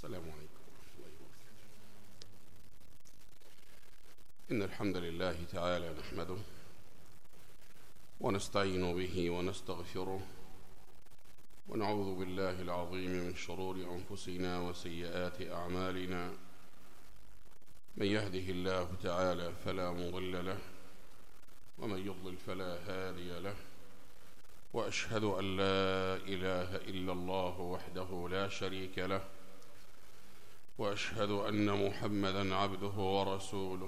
السلام عليكم ورحمة الله وبركاته. إن الحمد لله تعالى نحمده ونستعين به ونستغفره ونعوذ بالله العظيم من شرور أنفسنا وسيئات أعمالنا. من يهده الله تعالى فلا مضل له ومن يضلل فلا هادي له، وأشهد أن لا إله إلا الله وحده لا شريك له، وأشهد أن محمدًا عبده ورسوله.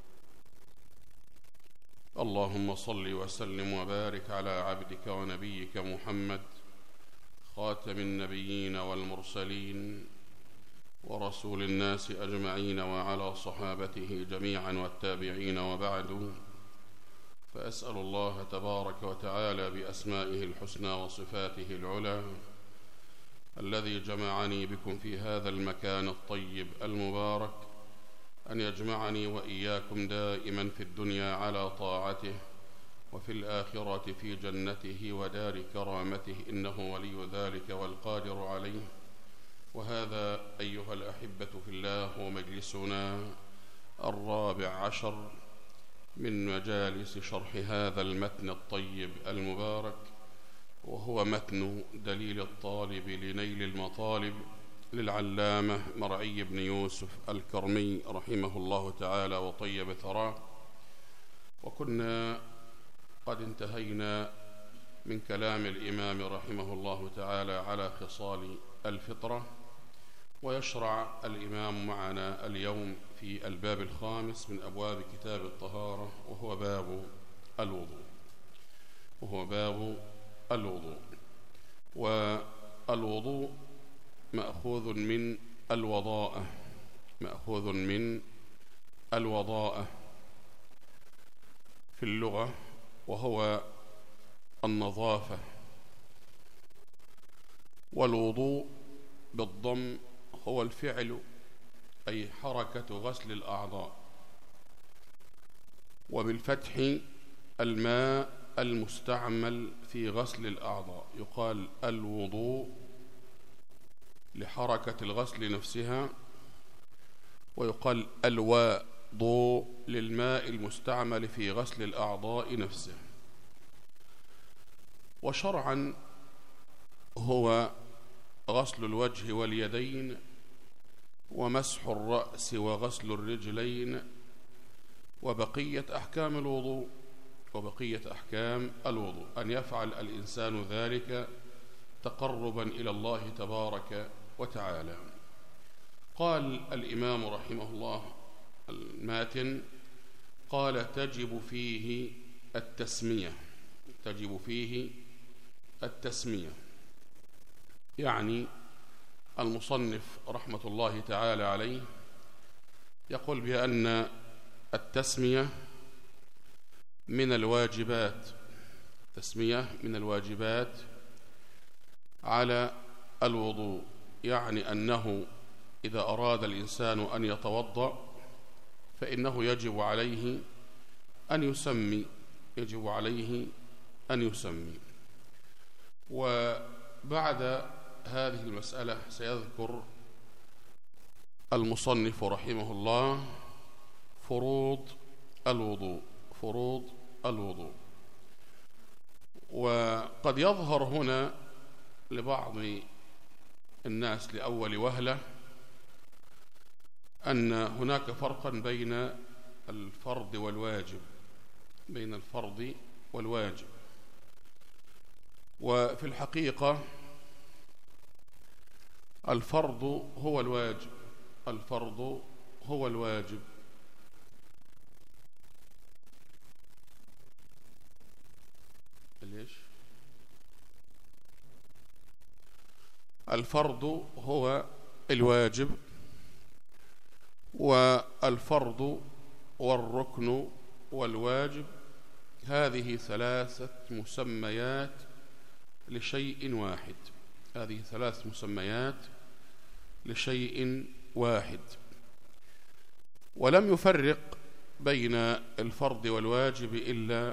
اللهم صل وسلم وبارك على عبدك ونبيك محمد خاتم النبيين والمرسلين ورسول الناس أجمعين، وعلى صحابته جميعا والتابعين، وبعد، فأسأل الله تبارك وتعالى بأسمائه الحسنى وصفاته العلى الذي جمعني بكم في هذا المكان الطيب المبارك أن يجمعني وإياكم دائما في الدنيا على طاعته، وفي الآخرة في جنته ودار كرامته، إنه ولي ذلك والقادر عليه. وهذا أيها الأحبة في الله هو مجلسنا 14 من مجالس شرح هذا المتن الطيب المبارك، وهو متن دليل الطالب لنيل المطالب للعلامة مرعي بن يوسف الكرمي رحمه الله تعالى وطيب ثراه. وكنا قد انتهينا من كلام الإمام رحمه الله تعالى على خصال الفطرة، ويشرع الإمام معنا اليوم في الباب الخامس من أبواب كتاب الطهارة، وهو باب الوضوء. والوضوء مأخوذ من الوضاءة في اللغة، وهو النظافة. والوضوء بالضم هو الفعل، أي حركة غسل الأعضاء، وبالفتح الماء المستعمل في غسل الأعضاء. يقال الوضوء لحركة الغسل نفسها، ويقال الوضوء للماء المستعمل في غسل الأعضاء نفسه. وشرعا هو غسل الوجه واليدين ومسح الرأس وغسل الرجلين وبقية أحكام الوضوء، أن يفعل الإنسان ذلك تقربا إلى الله تبارك وتعالى. قال الإمام رحمه الله الماتن، قال تجب فيه التسمية. يعني المصنف رحمة الله تعالى عليه يقول بأن التسمية من الواجبات على الوضوء، يعني أنه إذا أراد الإنسان أن يتوضأ فإنه يجب عليه أن يسمي. وبعد هذه المسألة سيذكر المصنف رحمه الله فروض الوضوء. وقد يظهر هنا لبعض الناس لأول وهلة أن هناك فرقا بين الفرض والواجب. وفي الحقيقة الفرض هو الواجب. الفرض هو الواجب، والفرض والركن والواجب هذه 3 مسميات لشيء واحد. ولم يفرق بين الفرض والواجب إلا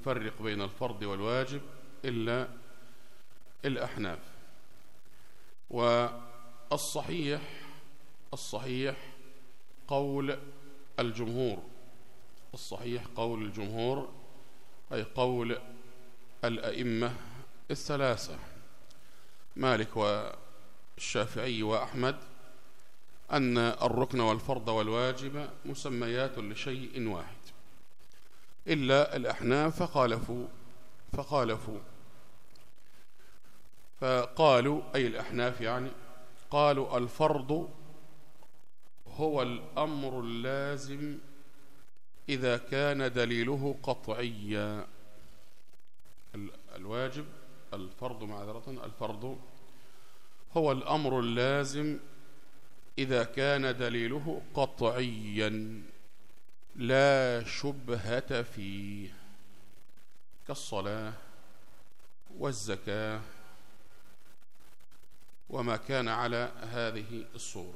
الأحناف. والصحيح قول الجمهور. الصحيح قول الجمهور أي قول الأئمة الثلاثة مالك والشافعي وأحمد أن الركن والفرض والواجب مسميات لشيء واحد، إلا الأحناف فقالوا أي الأحناف يعني قالوا الفرض هو الأمر اللازم إذا كان دليله قطعيا. الفرض هو الأمر اللازم إذا كان دليله قطعيا لا شبهة فيه، كالصلاة والزكاة وما كان على هذه الصورة.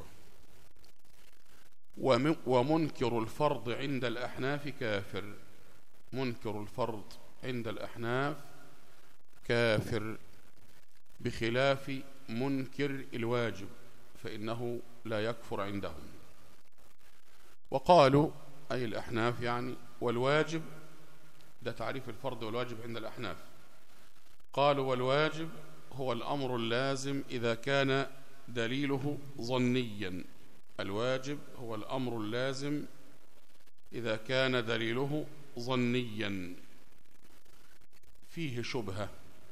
ومنكر الفرض عند الأحناف كافر. منكر الفرض عند الأحناف كافر، بخلاف منكر الواجب فإنه لا يكفر عندهم. وقالوا أي الأحناف يعني والواجب، ده تعريف الفرض والواجب عند الأحناف، قالوا والواجب هو الأمر اللازم إذا كان دليله ظنيا. الواجب هو الأمر اللازم إذا كان دليله ظنيا فيه شبهة،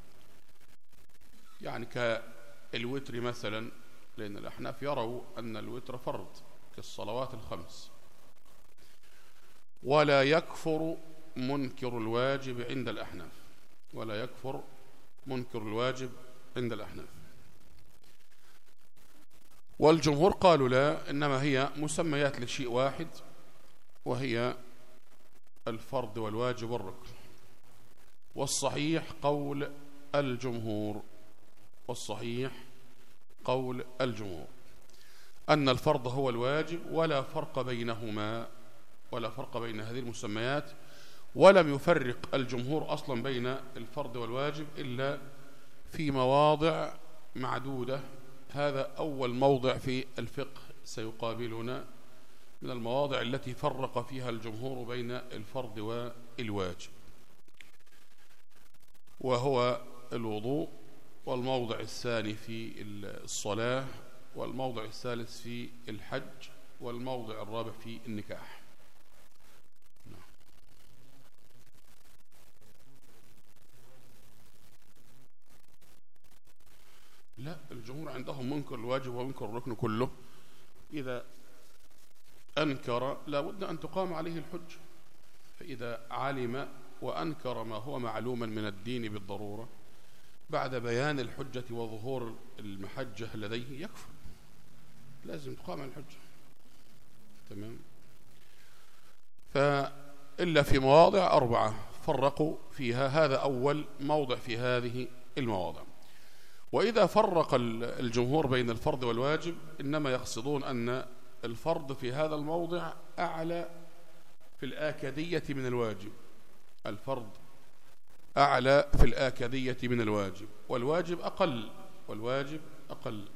يعني كالوتر مثلا، لأن الأحناف يروا أن الوتر فرض كالصلوات الخمس. ولا يكفر منكر الواجب عند الأحناف، ولا يكفر منكر الواجب عند الأحناف. والجمهور قالوا لا، إنما هي مسميات لشيء واحد، وهي الفرض والواجب والركن. والصحيح قول الجمهور، والصحيح قول الجمهور أن الفرض هو الواجب، ولا فرق بينهما، ولا فرق بين هذه المسميات. ولم يفرق الجمهور أصلا بين الفرض والواجب إلا في مواضع معدودة. هذا أول موضع في الفقه سيقابلنا من المواضع التي فرق فيها الجمهور بين الفرض والواجب، وهو الوضوء، والموضع الثاني في الصلاة، والموضع الثالث في الحج، والموضع الرابع في النكاح. لا، الجمهور عندهم منكر الواجب ومنكر الركن كله. إذا أنكر لابد أن تقام عليه الحجة، فإذا علم وأنكر ما هو معلوما من الدين بالضرورة بعد بيان الحجة وظهور المحجة لديه يكفر، لازم تقام على الحجة. تمام. فإلا في مواضع 4 فرقوا فيها، هذا أول موضع في هذه المواضع. وإذا فرق الجمهور بين الفرض والواجب إنما يقصدون أن الفرض في هذا الموضع أعلى في الآكدية من الواجب، الفرض أعلى في الآكدية من الواجب، والواجب أقل، والواجب أقل.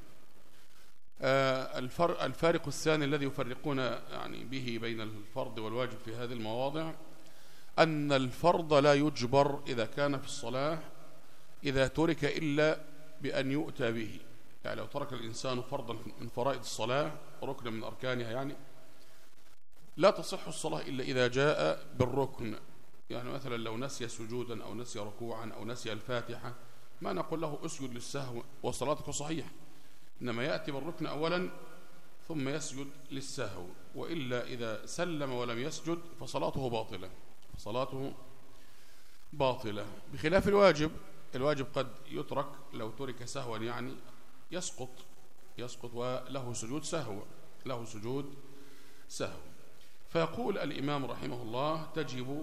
الفارق الثاني الذي يفرقون يعني به بين الفرض والواجب في هذه المواضع أن الفرض لا يجبر إذا كان في الصلاة إذا ترك إلا بأن يؤتى به. يعني لو ترك الإنسان فرضا من فرائض الصلاة، ركن من أركانها، يعني لا تصح الصلاة إلا إذا جاء بالركن. يعني مثلا لو نسي سجودا أو نسي ركوعا أو نسي الفاتحة، ما نقول له اسجد للسهو وصلاتك صحيحة، إنما يأتي بالركن أولا ثم يسجد للسهو، وإلا إذا سلم ولم يسجد فصلاته باطلة، فصلاته باطلة. بخلاف الواجب، الواجب قد يترك لو ترك سهوا، يعني يسقط وله سجود سهو، له سجود سهو. فيقول الإمام رحمه الله تجب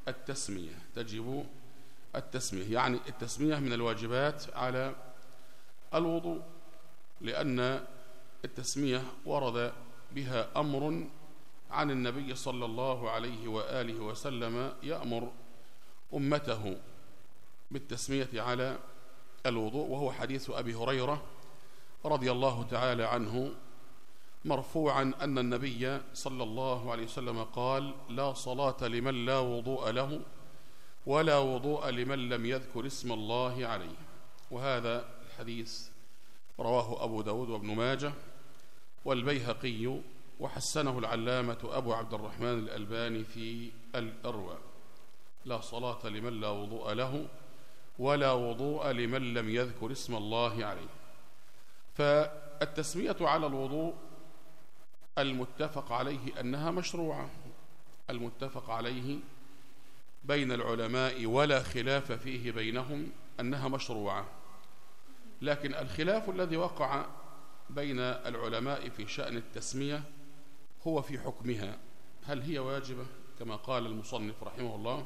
التسمية، يعني التسمية من الواجبات على الوضوء، لأن التسمية ورد بها أمر عن النبي صلى الله عليه وآله وسلم يأمر أمته بالتسمية على الوضوء، وهو حديث أبي هريرة رضي الله تعالى عنه مرفوعا أن النبي صلى الله عليه وسلم قال: لا صلاة لمن لا وضوء له ولا وضوء لمن لم يذكر اسم الله عليه. وهذا الحديث رواه أبو داود وابن ماجه والبيهقي، وحسنه العلامة أبو عبد الرحمن الألباني في الإرواء. لا صلاة لمن لا وضوء له ولا وضوء لمن لم يذكر اسم الله عليه. فالتسمية على الوضوء المتفق عليه أنها مشروعة، المتفق عليه بين العلماء ولا خلاف فيه بينهم أنها مشروعة. لكن الخلاف الذي وقع بين العلماء في شأن التسمية هو في حكمها، هل هي واجبة كما قال المصنف رحمه الله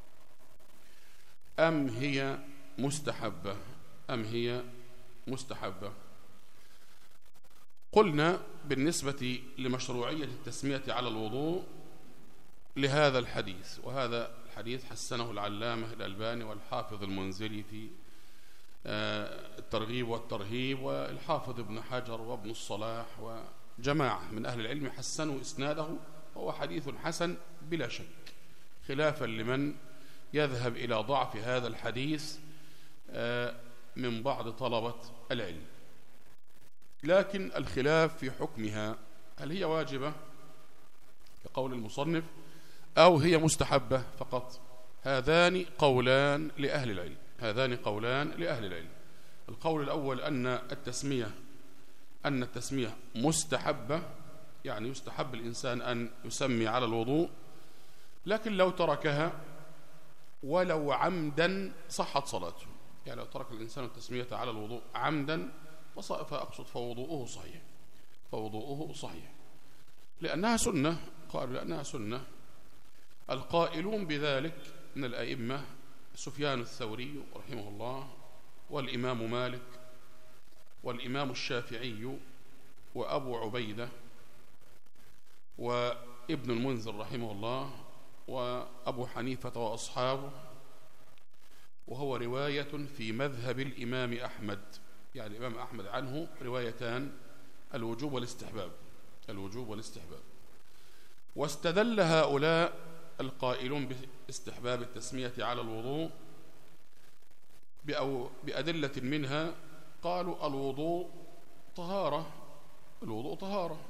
أم هي مستحبة، أم هي مستحبة. قلنا بالنسبة لمشروعية التسمية على الوضوء لهذا الحديث، وهذا الحديث حسنه العلامة الألباني والحافظ المنذري في الترغيب والترهيب، والحافظ ابن حجر وابن الصلاح وجماعة من أهل العلم حسنوا إسناده، وهو حديث حسن بلا شك، خلافا لمن يذهب إلى ضعف هذا الحديث من بعض طلبة العلم. لكن الخلاف في حكمها، هل هي واجبة كقول المصنف أو هي مستحبة فقط؟ هذان قولان لأهل العلم، هذان قولان لأهل العلم. القول الأول أن التسمية مستحبة، يعني يستحب الإنسان أن يسمي على الوضوء، لكن لو تركها ولو عمدا صحت صلاته. يعني لو ترك الإنسان التسمية على الوضوء عمدا فأقصد فوضوءه صحيح، فوضوءه صحيح، لأنها سنة. قالوا لأنها سنة. القائلون بذلك من الأئمة سفيان الثوري رحمه الله، والإمام مالك، والإمام الشافعي، وأبو عبيدة، وابن المنذر رحمه الله، وأبو حنيفة وأصحابه، وهو رواية في مذهب الإمام أحمد. يعني الإمام أحمد عنه روايتان، الوجوب والاستحباب، الوجوب والاستحباب. واستدل هؤلاء القائلون باستحباب التسمية على الوضوء بأدلة منها. قالوا الوضوء طهارة، الوضوء طهارة،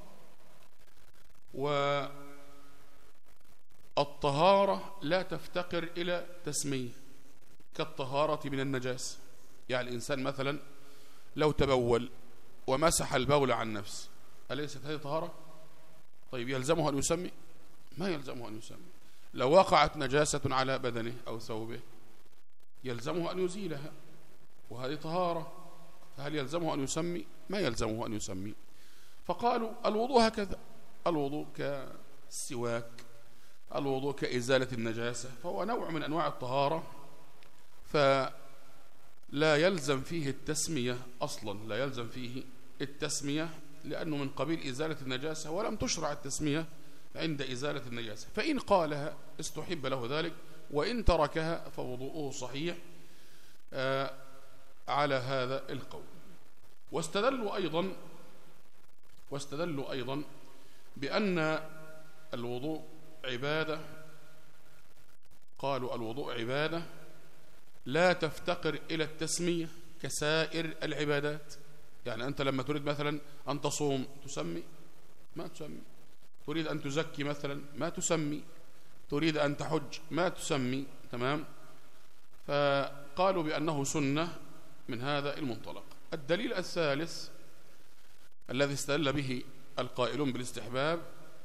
والطهارة لا تفتقر إلى تسمية كالطهارة من النجاسة. يعني الإنسان مثلا لو تبول ومسح البول عن نفسه، أليست هذه طهارة؟ طيب يلزمه أن يسمي؟ ما يلزمه أن يسمي. لو وقعت نجاسة على بدنه أو ثوبه يلزمه أن يزيلها، وهذه طهارة، فهل يلزمه أن يسمي؟ ما يلزمه أن يسمي. فقالوا الوضوء هكذا، الوضوء كالسواك، الوضوء كإزالة النجاسة، فهو نوع من أنواع الطهارة، فلا يلزم فيه التسمية أصلا، لا يلزم فيه التسمية، لأنه من قبيل إزالة النجاسة، ولم تشرع التسمية عند إزالة النجاسة. فإن قالها استحب له ذلك، وإن تركها فوضوءه صحيح على هذا القول. واستدلوا أيضا بأن الوضوء عبادة. قالوا الوضوء عبادة لا تفتقر إلى التسمية كسائر العبادات. يعني أنت لما تريد مثلا أن تصوم تسمي؟ ما تسمي. تريد أن تزكي مثلا ما تسمي. تريد أن تحج ما تسمي. تمام. فقالوا بأنه سنة من هذا المنطلق. الدليل الثالث الذي استدل به القائلون بالاستحباب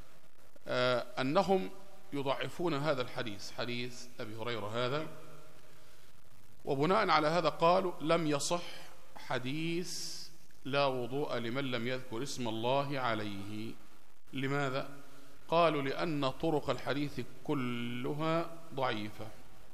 أنهم يضعفون هذا الحديث، حديث أبي هريرة هذا، وبناء على هذا قالوا لم يصح حديث لا وضوء لمن لم يذكر اسم الله عليه. لماذا؟ قالوا لأن طرق الحديث كلها ضعيفة.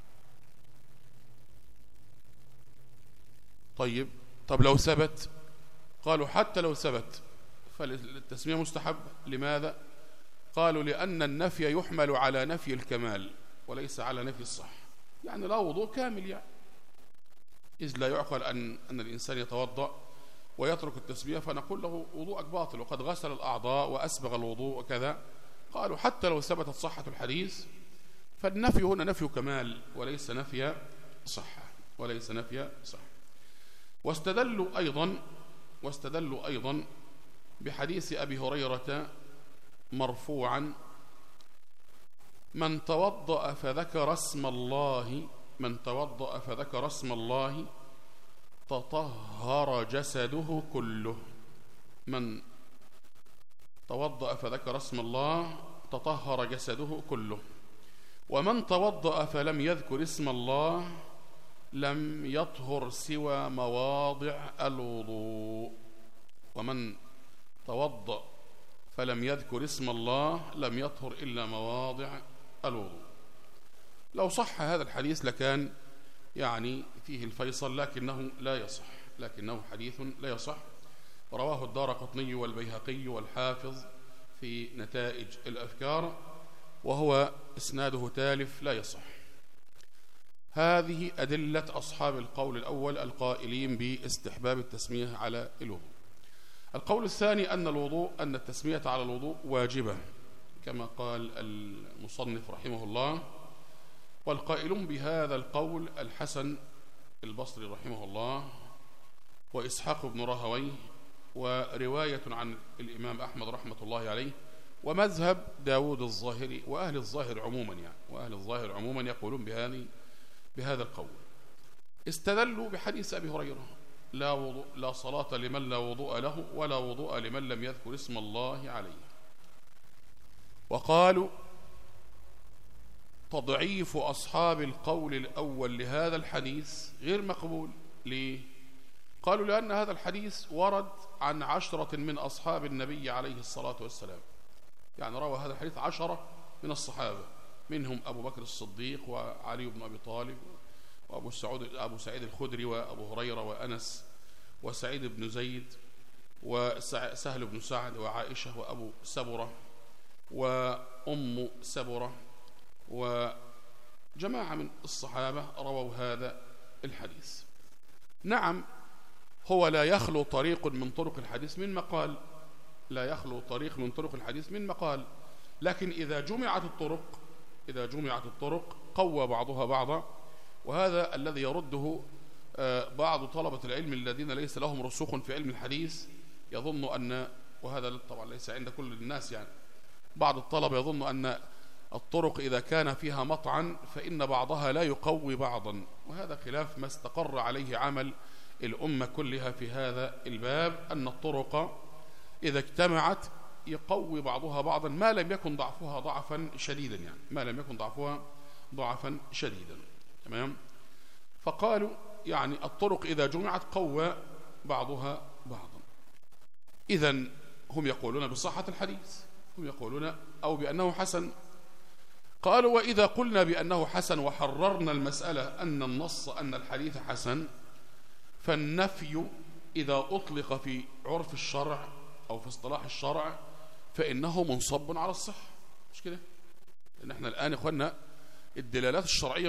طب لو ثبت؟ قالوا حتى لو ثبت فالتسمية مستحب. لماذا؟ قالوا لأن النفي يحمل على نفي الكمال وليس على نفي الصح. يعني لا وضوء كامل، يعني إذ لا يعقل أن الإنسان يتوضأ ويترك التسمية فنقول له وضوءك باطل وقد غسل الأعضاء وأسبغ الوضوء وكذا. قالوا حتى لو ثبتت صحة الحديث فالنفي هنا نفي كمال وليس نفي صحة، وليس نفي صحة. واستدلوا أيضا بحديث أبي هريرة مرفوعا: من توضأ فذكر اسم الله تطهر جسده كله. من توضأ فذكر اسم الله تطهر جسده كله. ومن توضأ فلم يذكر اسم الله لم يطهر سوى مواضع الوضوء. ومن توضأ فلم يذكر اسم الله لم يطهر إلا مواضع الوضوء. لو صح هذا الحديث لكان يعني فيه الفيصل، لكنه لا يصح، لكنه حديث لا يصح. رواه الدارقطني والبيهقي والحافظ في نتائج الأذكار، وهو إسناده تالف لا يصح. هذه أدلة أصحاب القول الأول القائلين باستحباب التسمية على الوضوء. القول الثاني أن التسمية على الوضوء واجبة كما قال المصنف رحمه الله. والقائلون بهذا القول الحسن البصري رحمه الله وإسحاق بن راهويه، ورواية عن الإمام أحمد رحمة الله عليه، ومذهب داود الظاهري، وأهل الظاهر عموما يقولون بهذا القول. استدلوا بحديث أبي هريرة: لا صلاة لمن لا وضوء له ولا وضوء لمن لم يذكر اسم الله عليه. وقالوا تضعيف أصحاب القول الأول لهذا الحديث غير مقبول. ليه؟ قالوا لأن هذا الحديث ورد عن 10 من أصحاب النبي عليه الصلاة والسلام، يعني روى هذا الحديث 10 من الصحابة، منهم أبو بكر الصديق وعلي بن أبي طالب وأبو سعيد الخدري وأبو هريرة وأنس وسعيد بن زيد وسهل بن سعد وعائشة وأبو سبرة وأم سبرة، وجماعة من الصحابة رووا هذا الحديث. نعم، هو لا يخلو طريق من طرق الحديث من مقال، لكن إذا جمعت الطرق قوى بعضها بعضا. وهذا الذي يرده بعض طلبة العلم الذين ليس لهم رسوخ في علم الحديث، يظن أن، وهذا طبعا ليس عند كل الناس، يعني بعض الطلبة يظن أن الطرق إذا كان فيها مطعن فإن بعضها لا يقوي بعضا، وهذا خلاف ما استقر عليه عمل الأمة كلها في هذا الباب، أن الطرق إذا اجتمعت يقوي بعضها بعضا ما لم يكن ضعفها ضعفا شديدا، تمام. فقالوا يعني الطرق إذا جمعت قوى بعضها بعضا. إذن هم يقولون بصحة الحديث، هم يقولون أو بأنه حسن. قالوا وإذا قلنا بأنه حسن وحررنا المسألة أن الحديث حسن، فالنفي إذا أطلق في عرف الشرع أو في اصطلاح الشرع فإنه منصب على الصحة، مش كده؟ لأن احنا الآن إخواننا الدلالات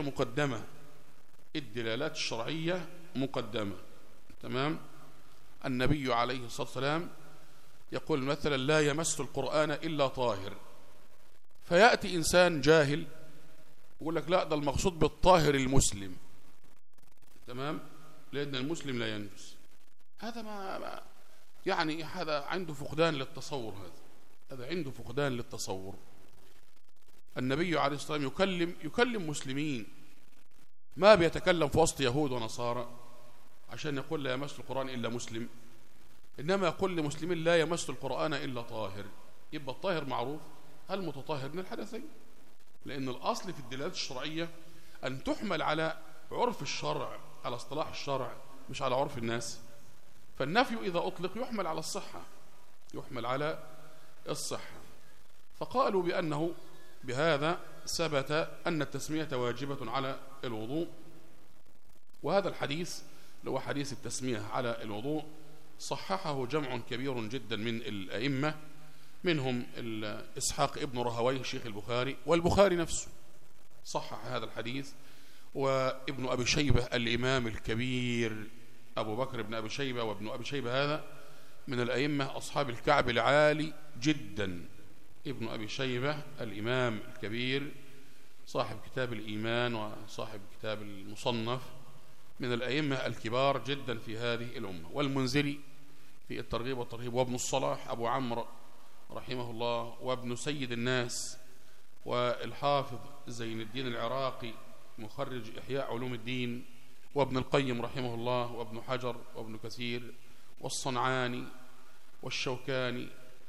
الشرعية مقدمة، تمام. النبي عليه الصلاة والسلام يقول مثلا: لا يمس القرآن إلا طاهر. فيأتي إنسان جاهل يقول لك لا، ده المقصود بالطاهر المسلم، تمام، لأن المسلم لا ينجس. هذا ما يعني هذا عنده فقدان للتصور، هذا عنده فقدان للتصور. النبي عليه الصلاة والسلام يكلم مسلمين، ما بيتكلم في وسط يهود ونصارى عشان يقول لا يمس القرآن إلا مسلم، إنما يقول لمسلمين لا يمس القرآن إلا طاهر. يبقى الطاهر معروف، المتطهر من الحدثين، لأن الأصل في الدلالات الشرعية أن تحمل على عرف الشرع، على اصطلاح الشرع، مش على عرف الناس. فالنفي إذا أطلق يحمل على الصحة. فقالوا بأنه بهذا ثبت أن التسمية واجبة على الوضوء. وهذا الحديث اللي هو حديث التسمية على الوضوء صححه جمع كبير جدا من الأئمة، منهم إسحاق ابن راهويه شيخ البخاري، والبخاري نفسه صحح هذا الحديث، وابن أبي شيبة الإمام الكبير أبو بكر بن أبي شيبة، وابن أبي شيبة هذا من الأئمة أصحاب الكعب العالي جدا. ابن أبي شيبة الإمام الكبير صاحب كتاب الإيمان وصاحب كتاب المصنف، من الأئمة الكبار جدا في هذه الأمة. والمنذري في الترغيب والترهيب، وابن الصلاح أبو عمرو رحمه الله، وابن سيد الناس، والحافظ زين الدين العراقي مخرج إحياء علوم الدين، وابن القيم رحمه الله، وابن حجر، وابن كثير، والصنعاني، والشوكاني،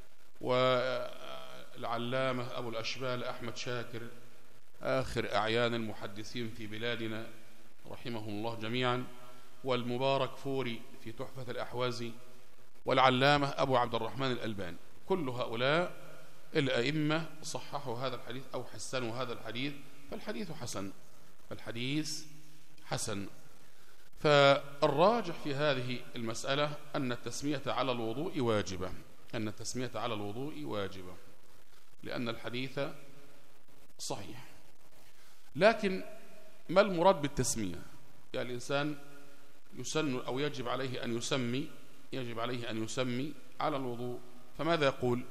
والعلامة أبو الأشبال أحمد شاكر، آخر أعيان المحدثين في بلادنا رحمهم الله جميعا، والمبارك فوري في تحفة الأحوازي، والعلامة أبو عبد الرحمن الألباني. كل هؤلاء الأئمة صححوا هذا الحديث أو حسنوا هذا الحديث، فالحديث حسن، فالحديث حسن. فالراجح في هذه المسألة أن التسمية على الوضوء واجبة، أن التسمية على الوضوء واجبة، لأن الحديث صحيح. لكن ما المراد بالتسمية؟ يعني الإنسان يسن أو يجب عليه أن يسمي، يجب عليه أن يسمي على الوضوء، فماذا يقول؟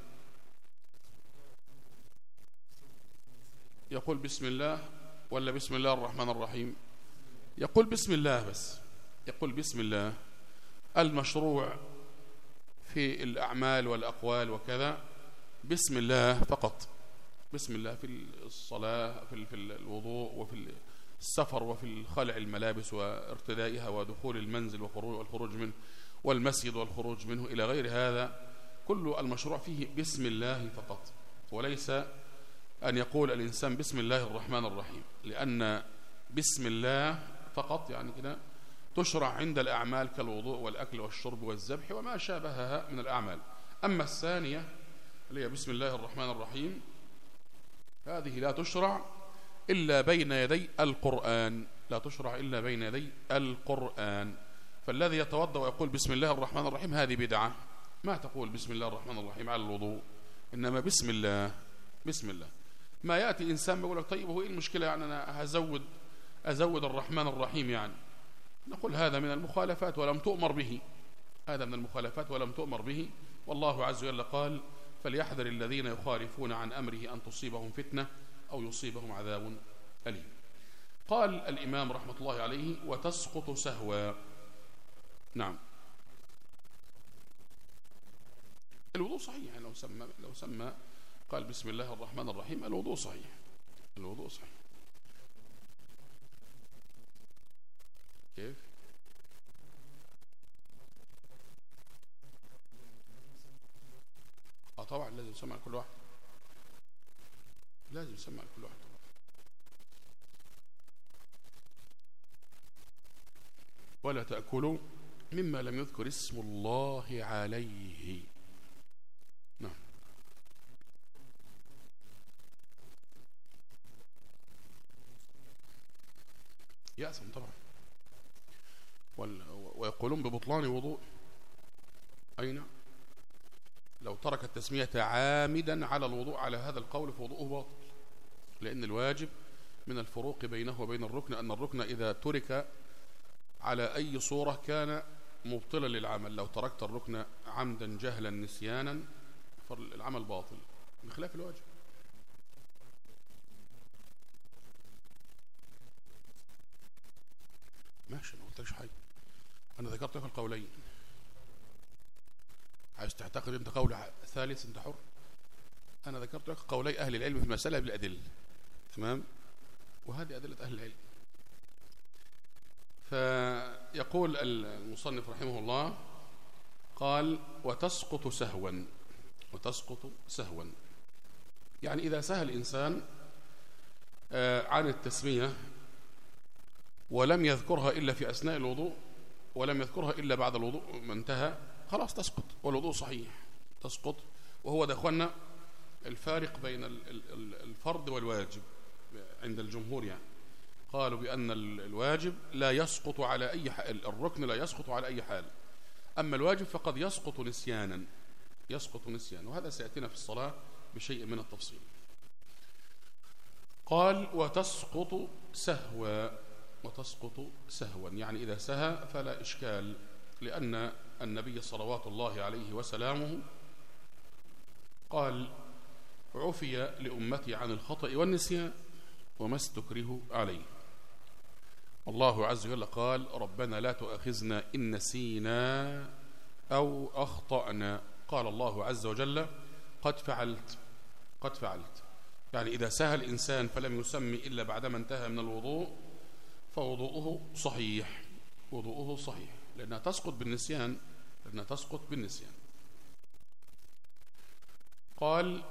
يقول بسم الله ولا بسم الله الرحمن الرحيم؟ يقول بسم الله بس، يقول بسم الله. المشروع في الأعمال والأقوال وكذا بسم الله فقط، بسم الله في الصلاة، في الوضوء، وفي السفر، وفي خلع الملابس وارتدائها، ودخول المنزل والخروج منه، والمسجد والخروج منه، إلى غير هذا. كل المشروع فيه بسم الله فقط، وليس أن يقول الإنسان بسم الله الرحمن الرحيم، لأن بسم الله فقط يعني كده تشرع عند الأعمال كالوضوء والأكل والشرب والذبح وما شابهها من الأعمال. أما الثانية اللي هي بسم الله الرحمن الرحيم، هذه لا تشرع إلا بين يدي القرآن، لا تشرع إلا بين يدي القرآن. فالذي يتوضأ ويقول بسم الله الرحمن الرحيم هذه بدعة، ما تقول بسم الله الرحمن الرحيم على الوضوء، إنما بسم الله، بسم الله. ما يأتي إنسان يقول لك طيب هو إيه المشكلة يعني أنا أزود الرحمن الرحيم يعني؟ نقول هذا من المخالفات ولم تؤمر به، هذا من المخالفات ولم تؤمر به. والله عز وجل قال فليحذر الذين يخالفون عن أمره أن تصيبهم فتنة أو يصيبهم عذاب أليم. قال الإمام رحمة الله عليه وتسقط سهوا. نعم، الوضوء صحيح، لو سمى قال بسم الله الرحمن الرحيم الوضوء صحيح، الوضوء صحيح. كيف؟ طبعا لازم يسمع كل واحد، لازم يسمع كل واحد. ولا تأكلوا مما لم يذكر اسم الله عليه. نعم. يأثم طبعا، ويقولون ببطلان وضوء. أي نعم، لو ترك التسمية عامدا على الوضوء على هذا القول فوضوءه باطل، لأن الواجب من الفروق بينه وبين الركن أن الركن إذا ترك على أي صورة كان مبطلا للعمل. لو تركت الركن عمدا جهلا نسيانا فالعمل باطل بخلاف الواجب. ماشي، ما قلتلكش حاجة، أنا ذكرت لك القولين. عايز تعتقد أنت قول ثالث أنت حر. أنا ذكرت لك قولي أهل العلم في المسألة بالأدلة، تمام، وهذه أدلة أهل العلم. فيقول المصنف رحمه الله قال وتسقط سهوا، وتسقط سهوا يعني إذا سهى الإنسان عن التسمية ولم يذكرها إلا في أثناء الوضوء، ولم يذكرها إلا بعد الوضوء ما انتهى، خلاص تسقط والوضوء صحيح، تسقط. وهو ده أخوانا الفارق بين الفرض والواجب عند الجمهور، يعني قالوا بأن الواجب لا يسقط على أي حال، الركن لا يسقط على أي حال، أما الواجب فقد يسقط نسيانا، يسقط نسيانا، وهذا سيأتينا في الصلاة بشيء من التفصيل. قال وتسقط سهوا، وتسقط سهوا، يعني إذا سهى فلا إشكال، لأن النبي صلوات الله عليه وسلامه قال: عفي لأمتي عن الخطأ والنسيان وما استكرهوا عليه. الله عز وجل قال: ربنا لا تؤاخذنا إن نسينا أو أخطأنا. قال الله عز وجل: قد فعلت. قد فعلت، يعني إذا سهى الإنسان فلم يسمي إلا بعدما انتهى من الوضوء فوضوءه صحيح، وضوءه صحيح، لأنها تسقط بالنسيان، لأنها تسقط بالنسيان. قال: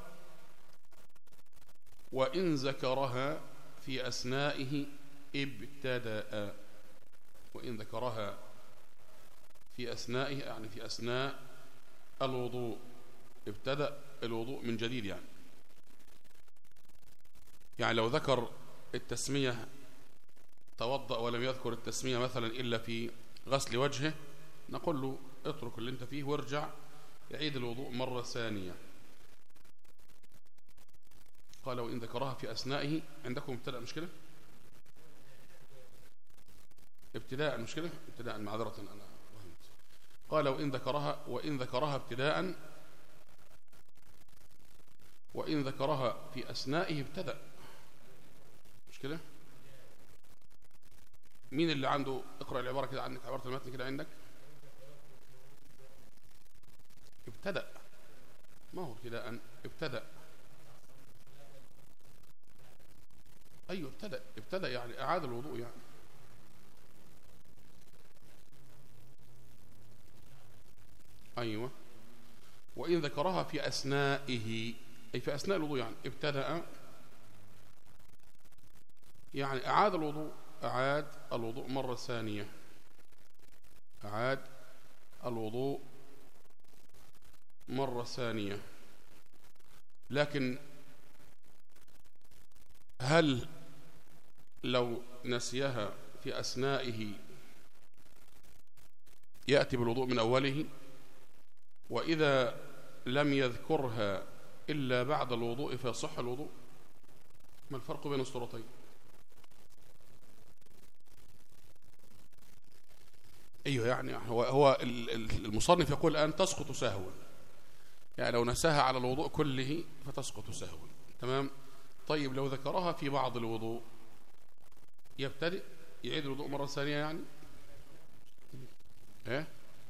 وإن ذكرها في أثنائه ابتدأ. وإن ذكرها في أثنائه يعني في أثناء الوضوء، ابتدأ الوضوء من جديد. يعني لو ذكر التسمية توضأ ولم يذكر التسمية مثلا إلا في غسل وجهه، نقول له اترك اللي انت فيه وارجع يعيد الوضوء مرة ثانية. قال: وإن ذكرها في أثنائه. عندكم ابتدأ مشكلة؟ ابتداء مشكلة؟ ابتداء، معذرة أنا وهمت. قال: وإن ذكرها ابتداء، وإن ذكرها في أثنائه ابتدأ. مشكلة؟ مين اللي عنده؟ اقرأ العبارة كده عندك، عبارة المتن كده عندك. ابتدأ، ما هو ابتداء؟ ابتدأ. أيوه ابتدأ، ابتدأ يعني أعاد الوضوء يعني. أيوه. وإن ذكرها في أثنائه أي في أثناء الوضوء، يعني ابتدأ يعني أعاد الوضوء، أعاد الوضوء مرة ثانية، أعاد الوضوء مرة ثانية. لكن هل لو نسيها في أثنائه يأتي بالوضوء من أوله؟ وإذا لم يذكرها إلا بعد الوضوء فيصح الوضوء؟ ما الفرق بين الصورتين؟ أيوه، يعني هو المصنف يقول الآن تسقط سهوا، يعني لو نساها على الوضوء كله فتسقط سهوا. تمام. طيب لو ذكرها في بعض الوضوء يبتدئ يعيد الوضوء مرة ثانية يعني؟ ايه؟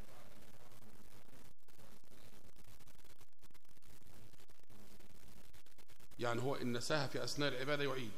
يعني هو إن نساها في أثناء العبادة يعيد.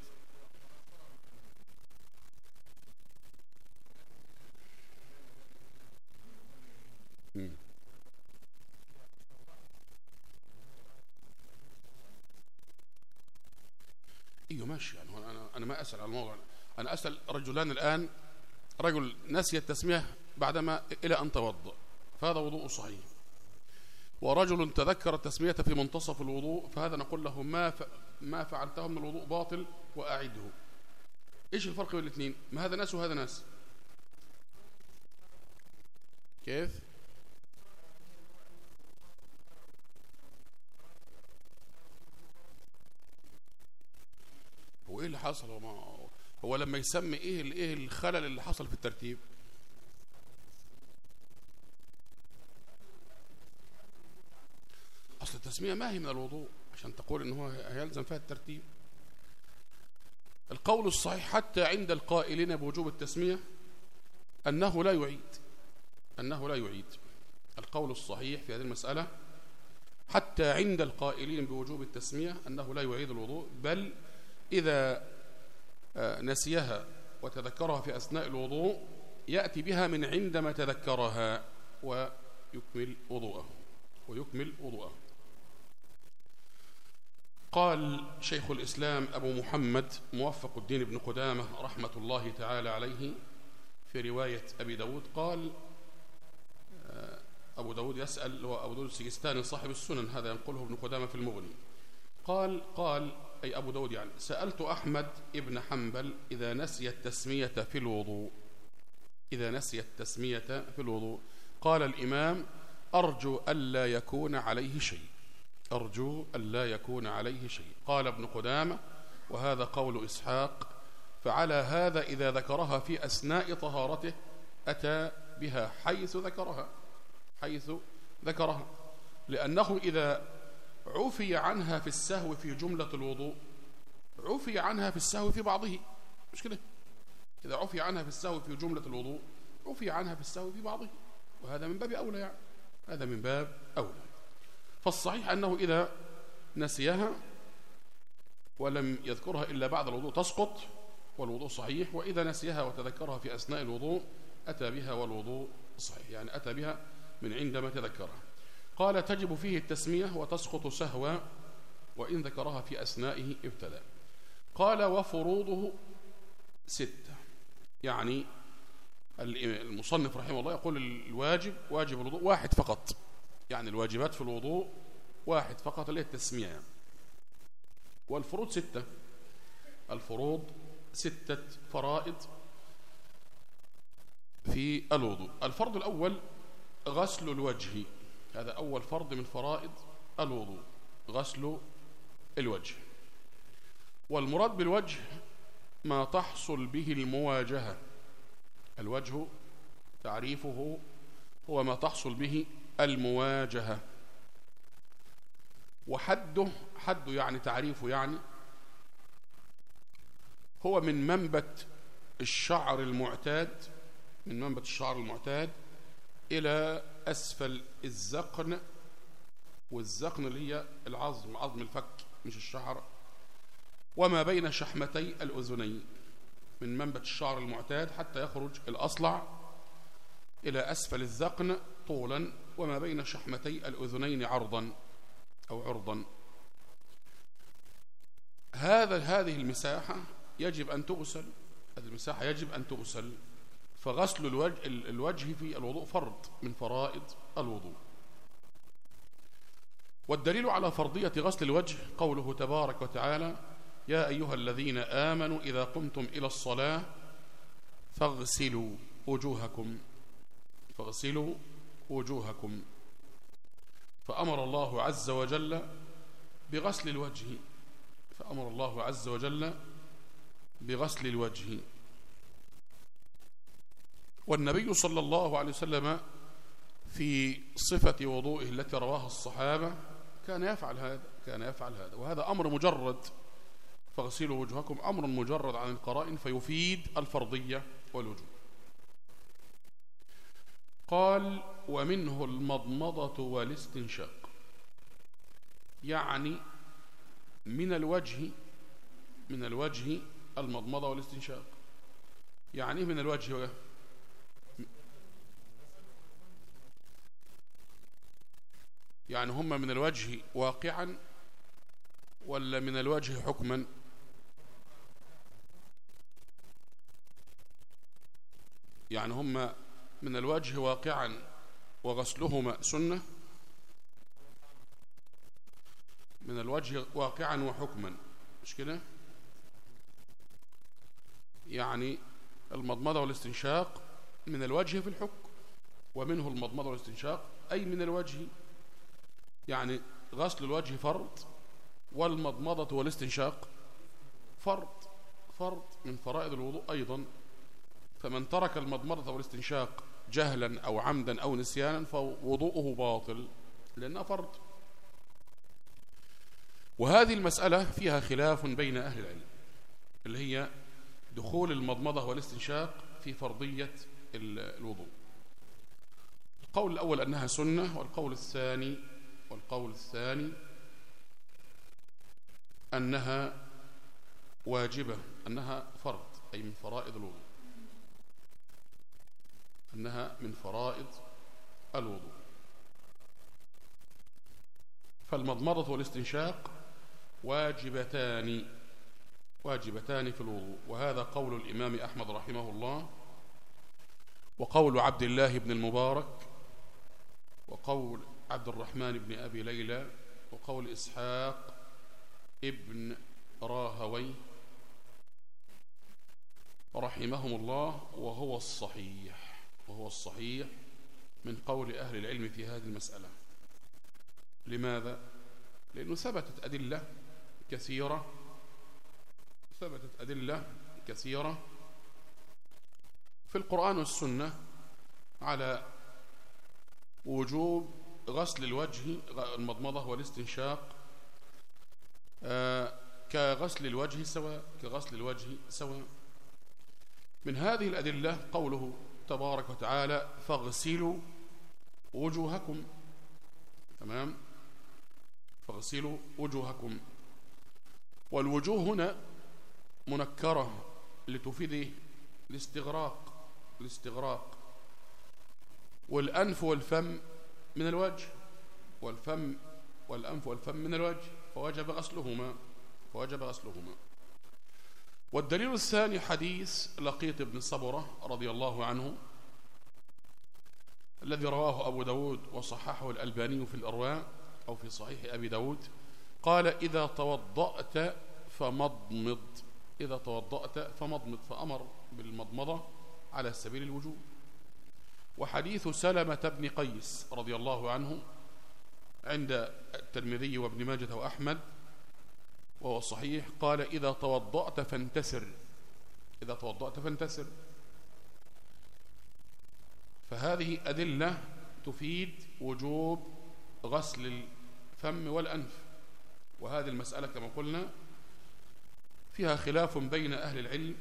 ايوه ماشي، يعني انا ما اسال على الموضوع، انا اسال رجلان الان، رجل نسي التسميه بعدما الى ان توضا فهذا وضوء صحيح، ورجل تذكر التسميه في منتصف الوضوء فهذا نقول له ما فعلته من الوضوء باطل واعده. ايش الفرق بين الاثنين؟ ما هذا ناس وهذا ناس. كيف؟ هو ايه اللي حصل؟ هو لما يسمي ايه الخلل اللي حصل في الترتيب؟ اصل التسميه ما هي من الوضوء عشان تقول ان هو هيلزم فيها الترتيب. القول الصحيح حتى عند القائلين بوجوب التسميه انه لا يعيد. القول الصحيح في هذه المساله حتى عند القائلين بوجوب التسميه انه لا يعيد الوضوء، بل إذا نسيها وتذكرها في أثناء الوضوء يأتي بها من عندما تذكرها ويكمل وضوءه. قال شيخ الإسلام أبو محمد موفق الدين بن قدامة رحمة الله تعالى عليه في رواية أبي داود، قال أبو داود يسأل، هو أبو داود السجستاني صاحب السنن، هذا ينقله ابن قدامة في المغني، قال أي أبو داود يعني: سألت أحمد ابن حنبل إذا نسي التسمية في الوضوء قال الإمام: أرجو ألا يكون عليه شيء. قال ابن قدامة: وهذا قول إسحاق فعلى هذا إذا ذكرها في أثناء طهارته أتى بها حيث ذكرها لأنه إذا عفي عنها في السهو في جملة الوضوء عفي عنها في السهو في بعضه، مش كده؟ إذا عفي عنها في السهو في جملة الوضوء عفي عنها في السهو في بعضه، وهذا من باب أولى، يعني هذا من باب أولى. فالصحيح أنه إذا نسيها ولم يذكرها إلا بعد الوضوء تسقط والوضوء صحيح، وإذا نسيها وتذكرها في أثناء الوضوء أتى بها والوضوء صحيح، يعني أتى بها من عندما تذكرها. قال تجب فيه التسمية وتسقط سهوا وإن ذكرها في أثنائه ابتدأ. قال وفروضه 6، يعني المصنف رحمه الله يقول الواجب واجب الوضوء 1 فقط، يعني الواجبات في الوضوء 1 فقط اللي هي التسمية يعني. والفروض 6، الفروض 6 فرائض في الوضوء. الفرض الأول غسل الوجه، هذا أول فرض من فرائض الوضوء، غسل الوجه. والمراد بالوجه ما تحصل به المواجهة. الوجه تعريفه هو ما تحصل به المواجهة، وحده يعني تعريفه يعني هو من منبت الشعر المعتاد، من منبت الشعر المعتاد إلى أسفل الذقن، والذقن اللي هي العظم، عظم الفك مش الشعر، وما بين شحمتي الأذنين، من منبت الشعر المعتاد حتى يخرج الأصلع إلى أسفل الذقن طولا، وما بين شحمتي الأذنين عرضا أو عرضا. هذه المساحة يجب أن تغسل، هذه المساحة يجب أن تغسل. فغسل الوجه في الوضوء فرض من فرائض الوضوء. والدليل على فرضية غسل الوجه قوله تبارك وتعالى يا أيها الذين آمنوا إذا قمتم إلى الصلاة فاغسلوا وجوهكم. فأمر الله عز وجل بغسل الوجه، والنبي صلى الله عليه وسلم في صفة وضوئه التي رواها الصحابة كان يفعل هذا، وهذا أمر مجرد، فاغسلوا وجوهكم أمر مجرد عن القرائن فيفيد الفرضية والوجوب. قال ومنه المضمضة والاستنشاق، يعني من الوجه المضمضة والاستنشاق. يعني من الوجه يعني هم من الوجه واقعا ولا من الوجه حكما؟ يعني هم من الوجه واقعا وغسلهما سنة، من الوجه واقعا وحكما، مش كده؟ يعني المضمضة والاستنشاق من الوجه في الحكم، ومنه المضمضة والاستنشاق أي من الوجه، يعني غسل الوجه فرض والمضمضة والاستنشاق فرض من فرائض الوضوء أيضا. فمن ترك المضمضة والاستنشاق جهلا أو عمدا أو نسيانا فوضوءه باطل لأنها فرض. وهذه المسألة فيها خلاف بين أهل العلم، اللي هي دخول المضمضة والاستنشاق في فرضية الوضوء. القول الأول أنها سنة، والقول الثاني أنها واجبة، أنها فرض أي من فرائض الوضوء، أنها من فرائض الوضوء. فالمضمضة والاستنشاق واجبتان في الوضوء، وهذا قول الإمام أحمد رحمه الله، وقول عبد الله بن المبارك، وقول عبد الرحمن بن أبي ليلى، وقول إسحاق ابن راهوي رحمهم الله، وهو الصحيح من قول أهل العلم في هذه المسألة. لماذا؟ لأنه ثبتت أدلة كثيرة في القرآن والسنة على وجوب غسل الوجه، المضمضة والاستنشاق كغسل الوجه سواء. من هذه الأدلة قوله تبارك وتعالى فاغسلوا وجوهكم. تمام، فاغسلوا وجوهكم. والوجوه هنا منكرة لتفيد الاستغراق. والأنف والفم من الوجه، والأنف والفم من الوجه، فوجب غسلهما. والدليل الثاني حديث لقيط بن صبرة رضي الله عنه الذي رواه أبو داود وصححه الألباني في الإرواء أو في صحيح أبي داود، قال إذا توضأت فمضمض، فأمر بالمضمضة على سبيل الوجوب. وحديث سلمة بن قيس رضي الله عنه عند الترمذي وابن ماجه وأحمد وهو صحيح، قال إذا توضأت فانتسر. فهذه أدلة تفيد وجوب غسل الفم والأنف. وهذه المسألة كما قلنا فيها خلاف بين أهل العلم،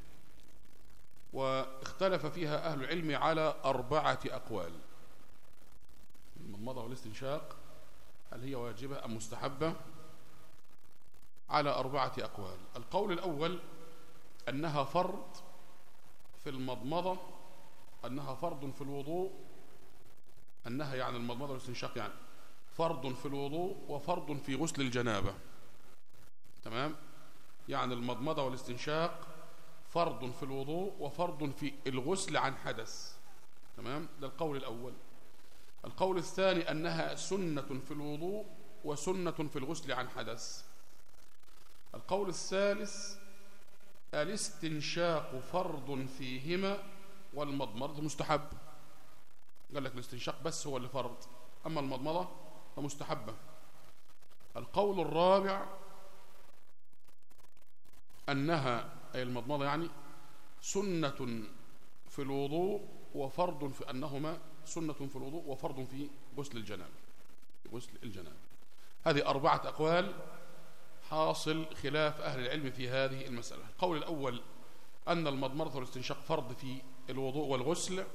واختلف فيها أهل العلم على 4 أقوال. المضمضة والاستنشاق هل هي واجبة أم مستحبة؟ على 4 أقوال. القول الأول أنها فرض في المضمضة، أنها فرض في الوضوء، أنها يعني المضمضة والاستنشاق يعني فرض في الوضوء وفرض في غسل الجنابة. تمام، يعني المضمضة والاستنشاق فرض في الوضوء وفرض في الغسل عن حدث. تمام، ده القول الأول. القول الثاني أنها سنة في الوضوء وسنة في الغسل عن حدث. القول الثالث الاستنشاق فرض فيهما والمضمضة مستحب. قال لك الاستنشاق بس هو اللي فرض، أما المضمضة فمستحبة. القول الرابع أنها أي المضمضة يعني سنة في الوضوء وفرض في أنهما سنة في الوضوء وفرض في غسل الجنابة. هذه 4 أقوال حاصل خلاف أهل العلم في هذه المسألة. القول الأول أن المضمضة والاستنشاق فرض في الوضوء والغسل،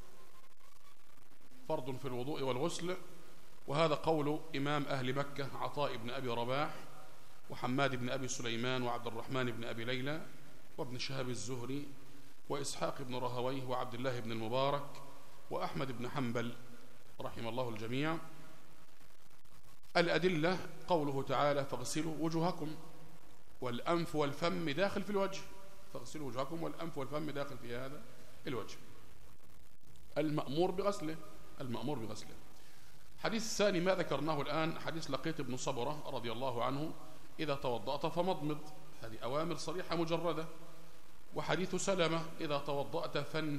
فرض في الوضوء والغسل، وهذا قول إمام أهل مكة عطاء بن أبي رباح وحماد بن أبي سليمان وعبد الرحمن بن أبي ليلى وابن شهاب الزهري وإسحاق بن راهويه وعبد الله بن المبارك وأحمد بن حنبل رحم الله الجميع. الأدلة قوله تعالى فاغسلوا وجوهكم، والأنف والفم داخل في الوجه، فاغسلوا وجوهكم والأنف والفم داخل في هذا الوجه، المأمور بغسله. حديث الثاني ما ذكرناه الآن حديث لقيط بن صبرة رضي الله عنه إذا توضأت فمضمض، هذه أوامر صريحة مجردة. وحديث سلمة إذا توضأت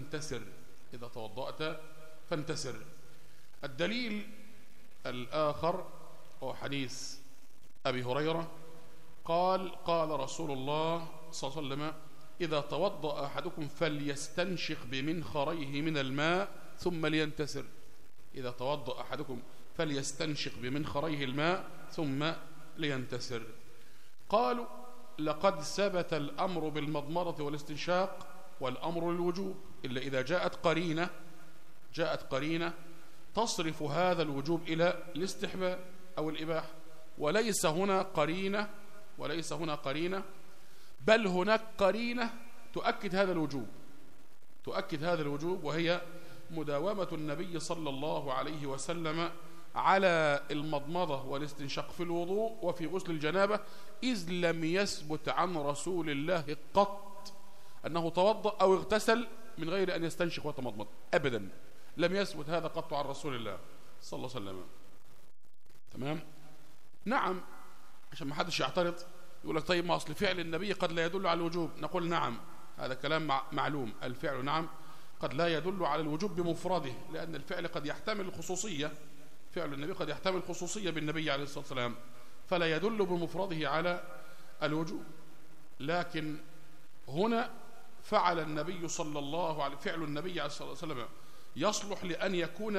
فانتسر. الدليل الآخر هو حديث أبي هريرة قال رسول الله صلى الله عليه وسلم إذا توضأ أحدكم فليستنشق بمنخريه من الماء ثم لينتسر. إذا توضأ أحدكم فليستنشق بمنخريه الماء ثم لينتسر. قالوا لقد ثبت الأمر بالمضمضة والاستنشاق والأمر للوجوب، إلا إذا جاءت قرينة تصرف هذا الوجوب إلى الاستحباب أو الإباحة، وليس هنا قرينة، بل هناك قرينة تؤكد هذا الوجوب، وهي مداومة النبي صلى الله عليه وسلم على المضمضة والاستنشاق في الوضوء وفي غسل الجنابة، إذ لم يثبت عن رسول الله قط أنه توضأ أو اغتسل من غير أن يستنشق ويتمضمض أبدا، لم يثبت هذا قط عن رسول الله صلى الله عليه وسلم. تمام؟ نعم، عشان ما حدش يعترض يقول لك طيب ما أصل فعل النبي قد لا يدل على الوجوب. نقول نعم، هذا كلام معلوم، الفعل نعم قد لا يدل على الوجوب بمفرده، لأن الفعل قد يحتمل الخصوصية، فعل النبي قد يحتمل الخصوصية بالنبي عليه الصلاة والسلام، فلا يدل بمفرده على الوجوب. لكن هنا فعل النبي صلى الله عليه فعل النبي عليه الصلاة والسلام يصلح لأن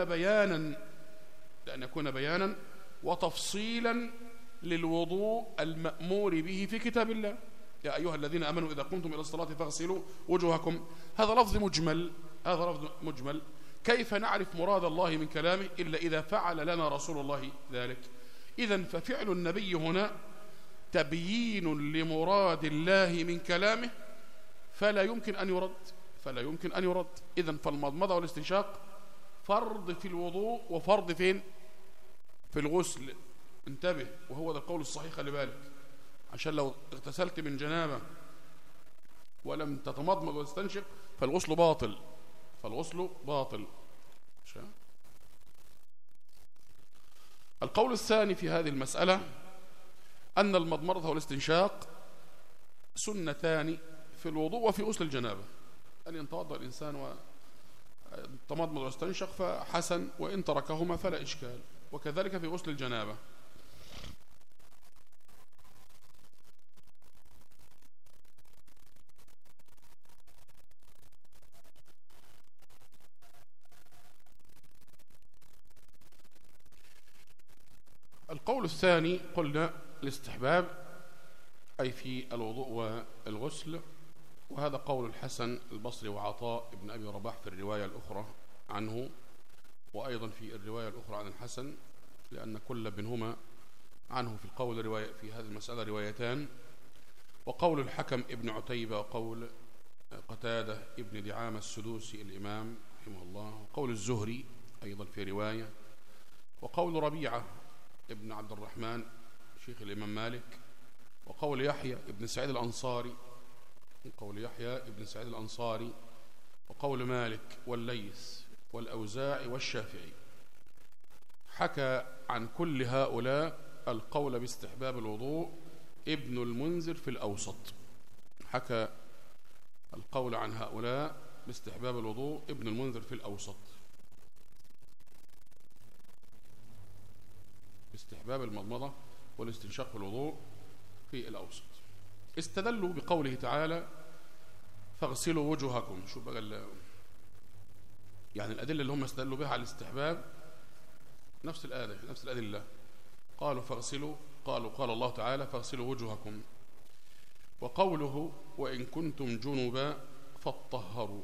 يكون بيانا وتفصيلا للوضوء المأمور به في كتاب الله. يا أيها الذين آمنوا إذا قمتم إلى الصلاة فاغسلوا وجوهكم. هذا لفظ مجمل. كيف نعرف مراد الله من كلامه إلا إذا فعل لنا رسول الله ذلك؟ إذن ففعل النبي هنا تبيين لمراد الله من كلامه فلا يمكن أن يرد. إذن فالمضمضة والاستنشاق فرض في الوضوء وفرض فين؟ في الغسل. انتبه، وهو ده القول الصحيح، خلي بالك، عشان لو اغتسلت من جنابة ولم تتمضمض وتستنشق فالغسل باطل. القول الثاني في هذه المسألة أن المضمضة والاستنشاق سنتان في الوضوء وفي غسل الجنابة. أن يتوضأ الإنسان وتمضمض واستنشق فحسن، وإن تركهما فلا إشكال، وكذلك في غسل الجنابة. القول الثاني قلنا الاستحباب، أي في الوضوء والغسل، وهذا قول الحسن البصري وعطاء ابن أبي رباح في الرواية الأخرى عنه، وأيضا في الرواية الأخرى عن الحسن، لأن كل منهما عنه في القول رواية في هذه المسألة روايتان. وقول الحكم ابن عتيبة وقول قتادة ابن دعامة السدوسي الإمام رحمه الله، وقول الزهري أيضا في رواية، وقول ربيعة ابن عبد الرحمن شيخ الإمام مالك، وقول يحيى ابن سعيد الأنصاري، وقول مالك والليث والأوزاعي والشافعي. حكى عن كل هؤلاء القول باستحباب الوضوء ابن المنذر في الأوسط. حكى القول عن هؤلاء باستحباب الوضوء ابن المنذر في الأوسط، باستحباب المضمضة والاستنشاق في الوضوء في الأوسط. استدلوا بقوله تعالى فاغسلوا وجوهكم. شوف بقى يعني الأدلة اللي هم استدلوا بها على الاستحباب نفس الأدلة. قالوا فاغسلوا، قال الله تعالى فاغسلوا وجوهكم. وقوله وإن كنتم جنبا فاطهروا.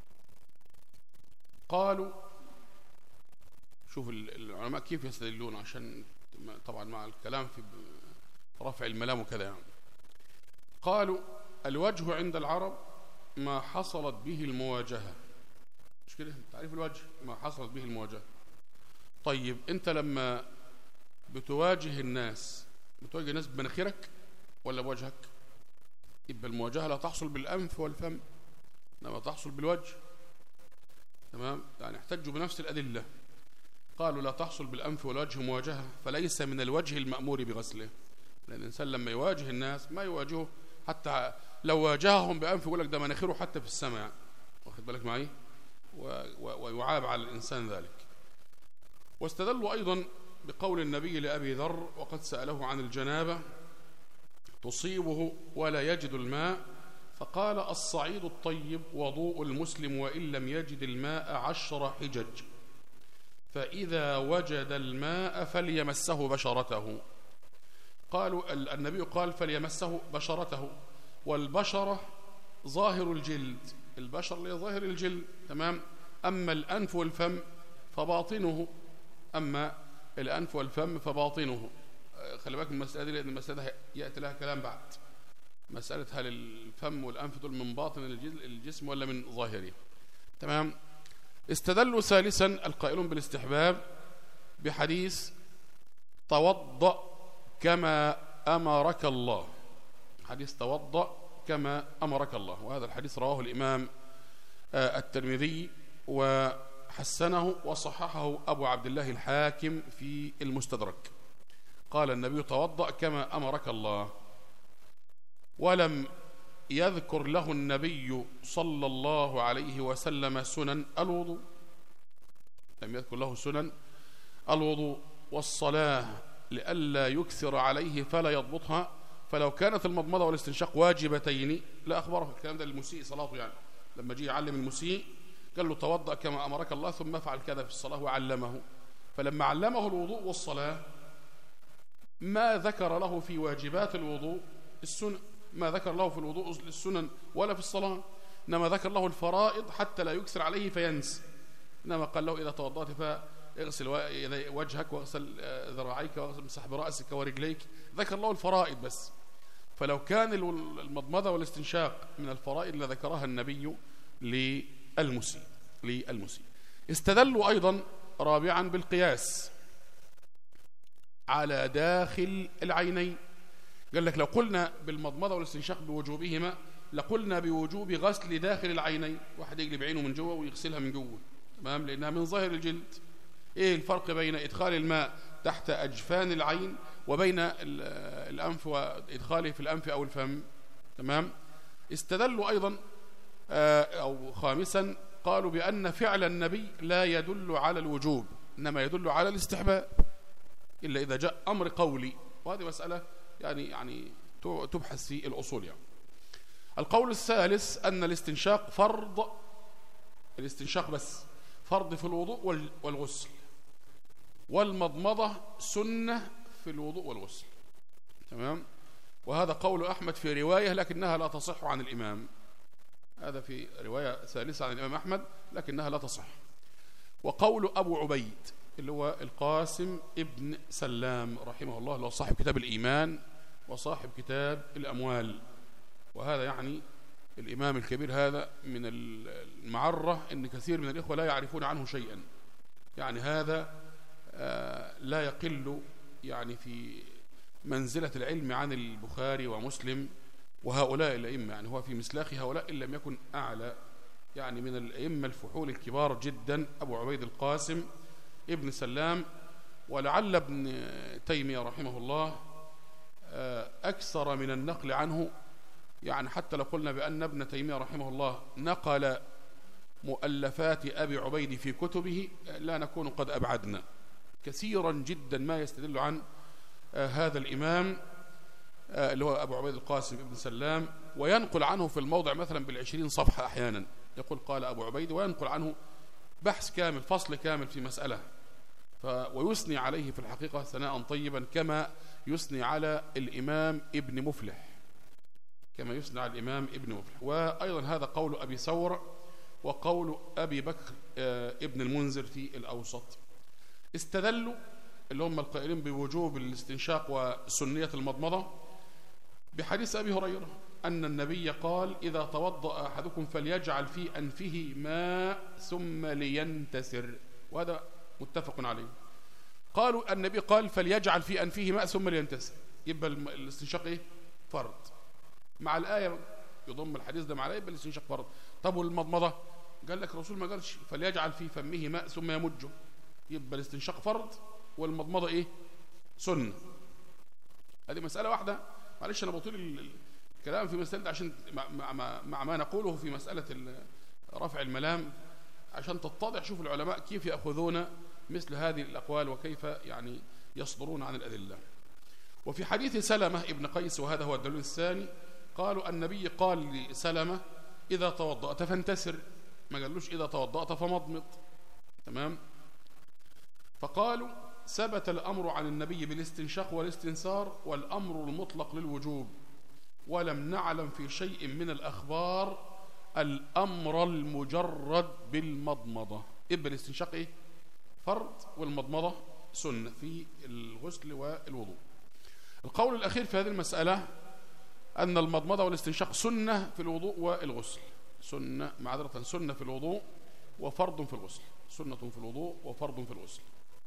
قالوا، شوف العلماء كيف يستدلون، عشان طبعا مع الكلام في رفع الملام وكذا يعني. قالوا الوجه عند العرب ما حصلت به المواجهة. مش كده؟ تعريف الوجه ما حصلت به المواجهة. طيب أنت لما بتواجه الناس بمناخيرك ولا بوجهك؟ يبقى المواجهة لا تحصل بالأنف والفم، إنما تحصل بالوجه. تمام؟ يعني احتجوا بنفس الأدلة. قالوا لا تحصل بالأنف والوجه مواجهة، فليس من الوجه المأمور بغسله. لأن الإنسان لما يواجه الناس ما يواجهه، حتى لو واجههم بأنف يقول لك ده مناخيره حتى في السماء، واخد بالك معي؟ ويعاب على الإنسان ذلك. واستدلوا أيضا بقول النبي لأبي ذر وقد سأله عن الجنابة تصيبه ولا يجد الماء، فقال الصعيد الطيب وضوء المسلم وإن لم يجد الماء 10 حجج، فإذا وجد الماء فليمسه بشرته. قالوا النبي قال فليمسه بشرته، والبشرة ظاهر الجلد، البشر اللي ظاهر الجلد. تمام؟ أما الأنف والفم فباطنه، خلي بالك المسألة دي، لأن المسألة يأتي لها كلام بعد، مسألة هل الفم والأنف دول من باطن الجسم ولا من ظاهره. تمام؟ استدلوا ثالثا القائلون بالاستحباب بحديث توضأ كما أمرك الله. حديث توضأ كما أمرك الله، وهذا الحديث رواه الإمام الترمذي وحسنه وصححه أبو عبد الله الحاكم في المستدرك. قال النبي توضأ كما أمرك الله، ولم يذكر له النبي صلى الله عليه وسلم سنن الوضوء، لم يذكر له سنن الوضوء والصلاة لئلا يكثر عليه فلا يضبطها، فلو كانت المضمضة والاستنشاق واجبتين لا أخبره. الكلام ده للمسيء صلاته، يعني لما جه يعلم المسيء قال له توضأ كما أمرك الله ثم افعل كذا في الصلاة وعلمه. فلما علمه الوضوء والصلاة ما ذكر له في واجبات الوضوء السنن، ما ذكر له في الوضوء السنن ولا في الصلاة، إنما ذكر له الفرائض حتى لا يكثر عليه فينسى. إنما قال له إذا توضأت فاغسل وجهك واغسل ذراعيك وامسح برأسك ورجليك، ذكر له الفرائض بس. فلو كان المضمضة والاستنشاق من الفرائض لذكرها النبي للمسيء. استدلوا أيضا رابعا بالقياس على داخل العينين. قال لك لو قلنا بالمضمضة والاستنشاق بوجوبهما لقلنا بوجوب غسل داخل العينين، واحد يقلب عينه من جوه ويغسلها من جوه، تمام، لأنها من ظاهر الجلد. إيه الفرق بين إدخال الماء تحت أجفان العين وبين الأنف وإدخاله في الأنف أو الفم؟ تمام. استدلوا أيضا أو خامسا قالوا بأن فعل النبي لا يدل على الوجوب، إنما يدل على الاستحباب إلا إذا جاء أمر قولي، وهذه مسألة يعني تبحث في الأصول. يعني القول الثالث أن الاستنشاق فرض، الاستنشاق بس فرض في الوضوء والغسل، والمضمضة سنة في الوضوء والغسل، تمام. وهذا قول أحمد في رواية لكنها لا تصح عن الإمام، هذا في رواية ثالثة عن الإمام أحمد لكنها لا تصح. وقول أبو عبيد اللي هو القاسم ابن سلام رحمه الله، اللي هو صاحب كتاب الإيمان وصاحب كتاب الأموال، وهذا يعني الإمام الكبير هذا من المعرة إن كثير من الإخوة لا يعرفون عنه شيئا، يعني هذا لا يقل يعني في منزلة العلم عن البخاري ومسلم وهؤلاء الأئمة، يعني هو في مسلاخ هؤلاء إن لم يكن أعلى، يعني من الأئمة الفحول الكبار جدا أبو عبيد القاسم ابن سلام. ولعل ابن تيمية رحمه الله أكثر من النقل عنه، يعني حتى لو قلنا بأن ابن تيمية رحمه الله نقل مؤلفات أبي عبيد في كتبه لا نكون قد أبعدنا كثيرا جدا ما يستدل عن هذا الإمام اللي هو أبو عبيد القاسم ابن سلام، وينقل عنه في الموضع مثلا بالعشرين صفحة أحيانا يقول قال أبو عبيد، وينقل عنه بحث كامل فصل كامل في مسألة، ويثني عليه في الحقيقة ثناء طيبا كما يثني على الإمام ابن مفلح، كما يثني على الإمام ابن مفلح. وأيضا هذا قول أبي ثور وقول أبي بكر ابن المنذر في الأوسط. استدلوا اللي هم القائلين بوجوب الاستنشاق وسنية المضمضة بحديث أبي هريرة أن النبي قال إذا توضأ أحدكم فليجعل في أنفه ماء ثم لينتسر، وهذا متفق عليه. قالوا النبي قال فليجعل في أنفه ماء ثم لينتسر، يبقى الاستنشاق إيه؟ فرض، مع الآية يضم الحديث ده مع الآية يبقى الاستنشاق فرض. طب والمضمضة؟ قال لك الرسول ما قالش فليجعل في فمه ماء ثم يمجه، يبقى الاستنشاق فرض والمضمضة إيه؟ سنة. هذه مسألة واحدة، معلش أنا بطيل الكلام في مسألة عشان مع ما نقوله في مسألة رفع الملام عشان تتضح. شوف العلماء كيف يأخذون مثل هذه الأقوال وكيف يعني يصدرون عن الأدلة. وفي حديث سلمة ابن قيس وهذا هو الدليل الثاني، قالوا النبي قال لسلمة إذا توضأت فانتسر، ما قالوش إذا توضأت فمضمض، تمام. فقالوا ثبت الأمر عن النبي بالاستنشاق والاستنثار والأمر المطلق للوجوب، ولم نعلم في شيء من الأخبار الأمر المجرد بالمضمضة. إبقى الاستنشاق إيه؟ فرض، والمضمضة سنة في الغسل والوضوء. القول الأخير في هذه المسألة أن المضمضة والاستنشاق سنة في الوضوء والغسل، سنة في الوضوء وفرض في الغسل، سنة في الوضوء وفرض في الغسل.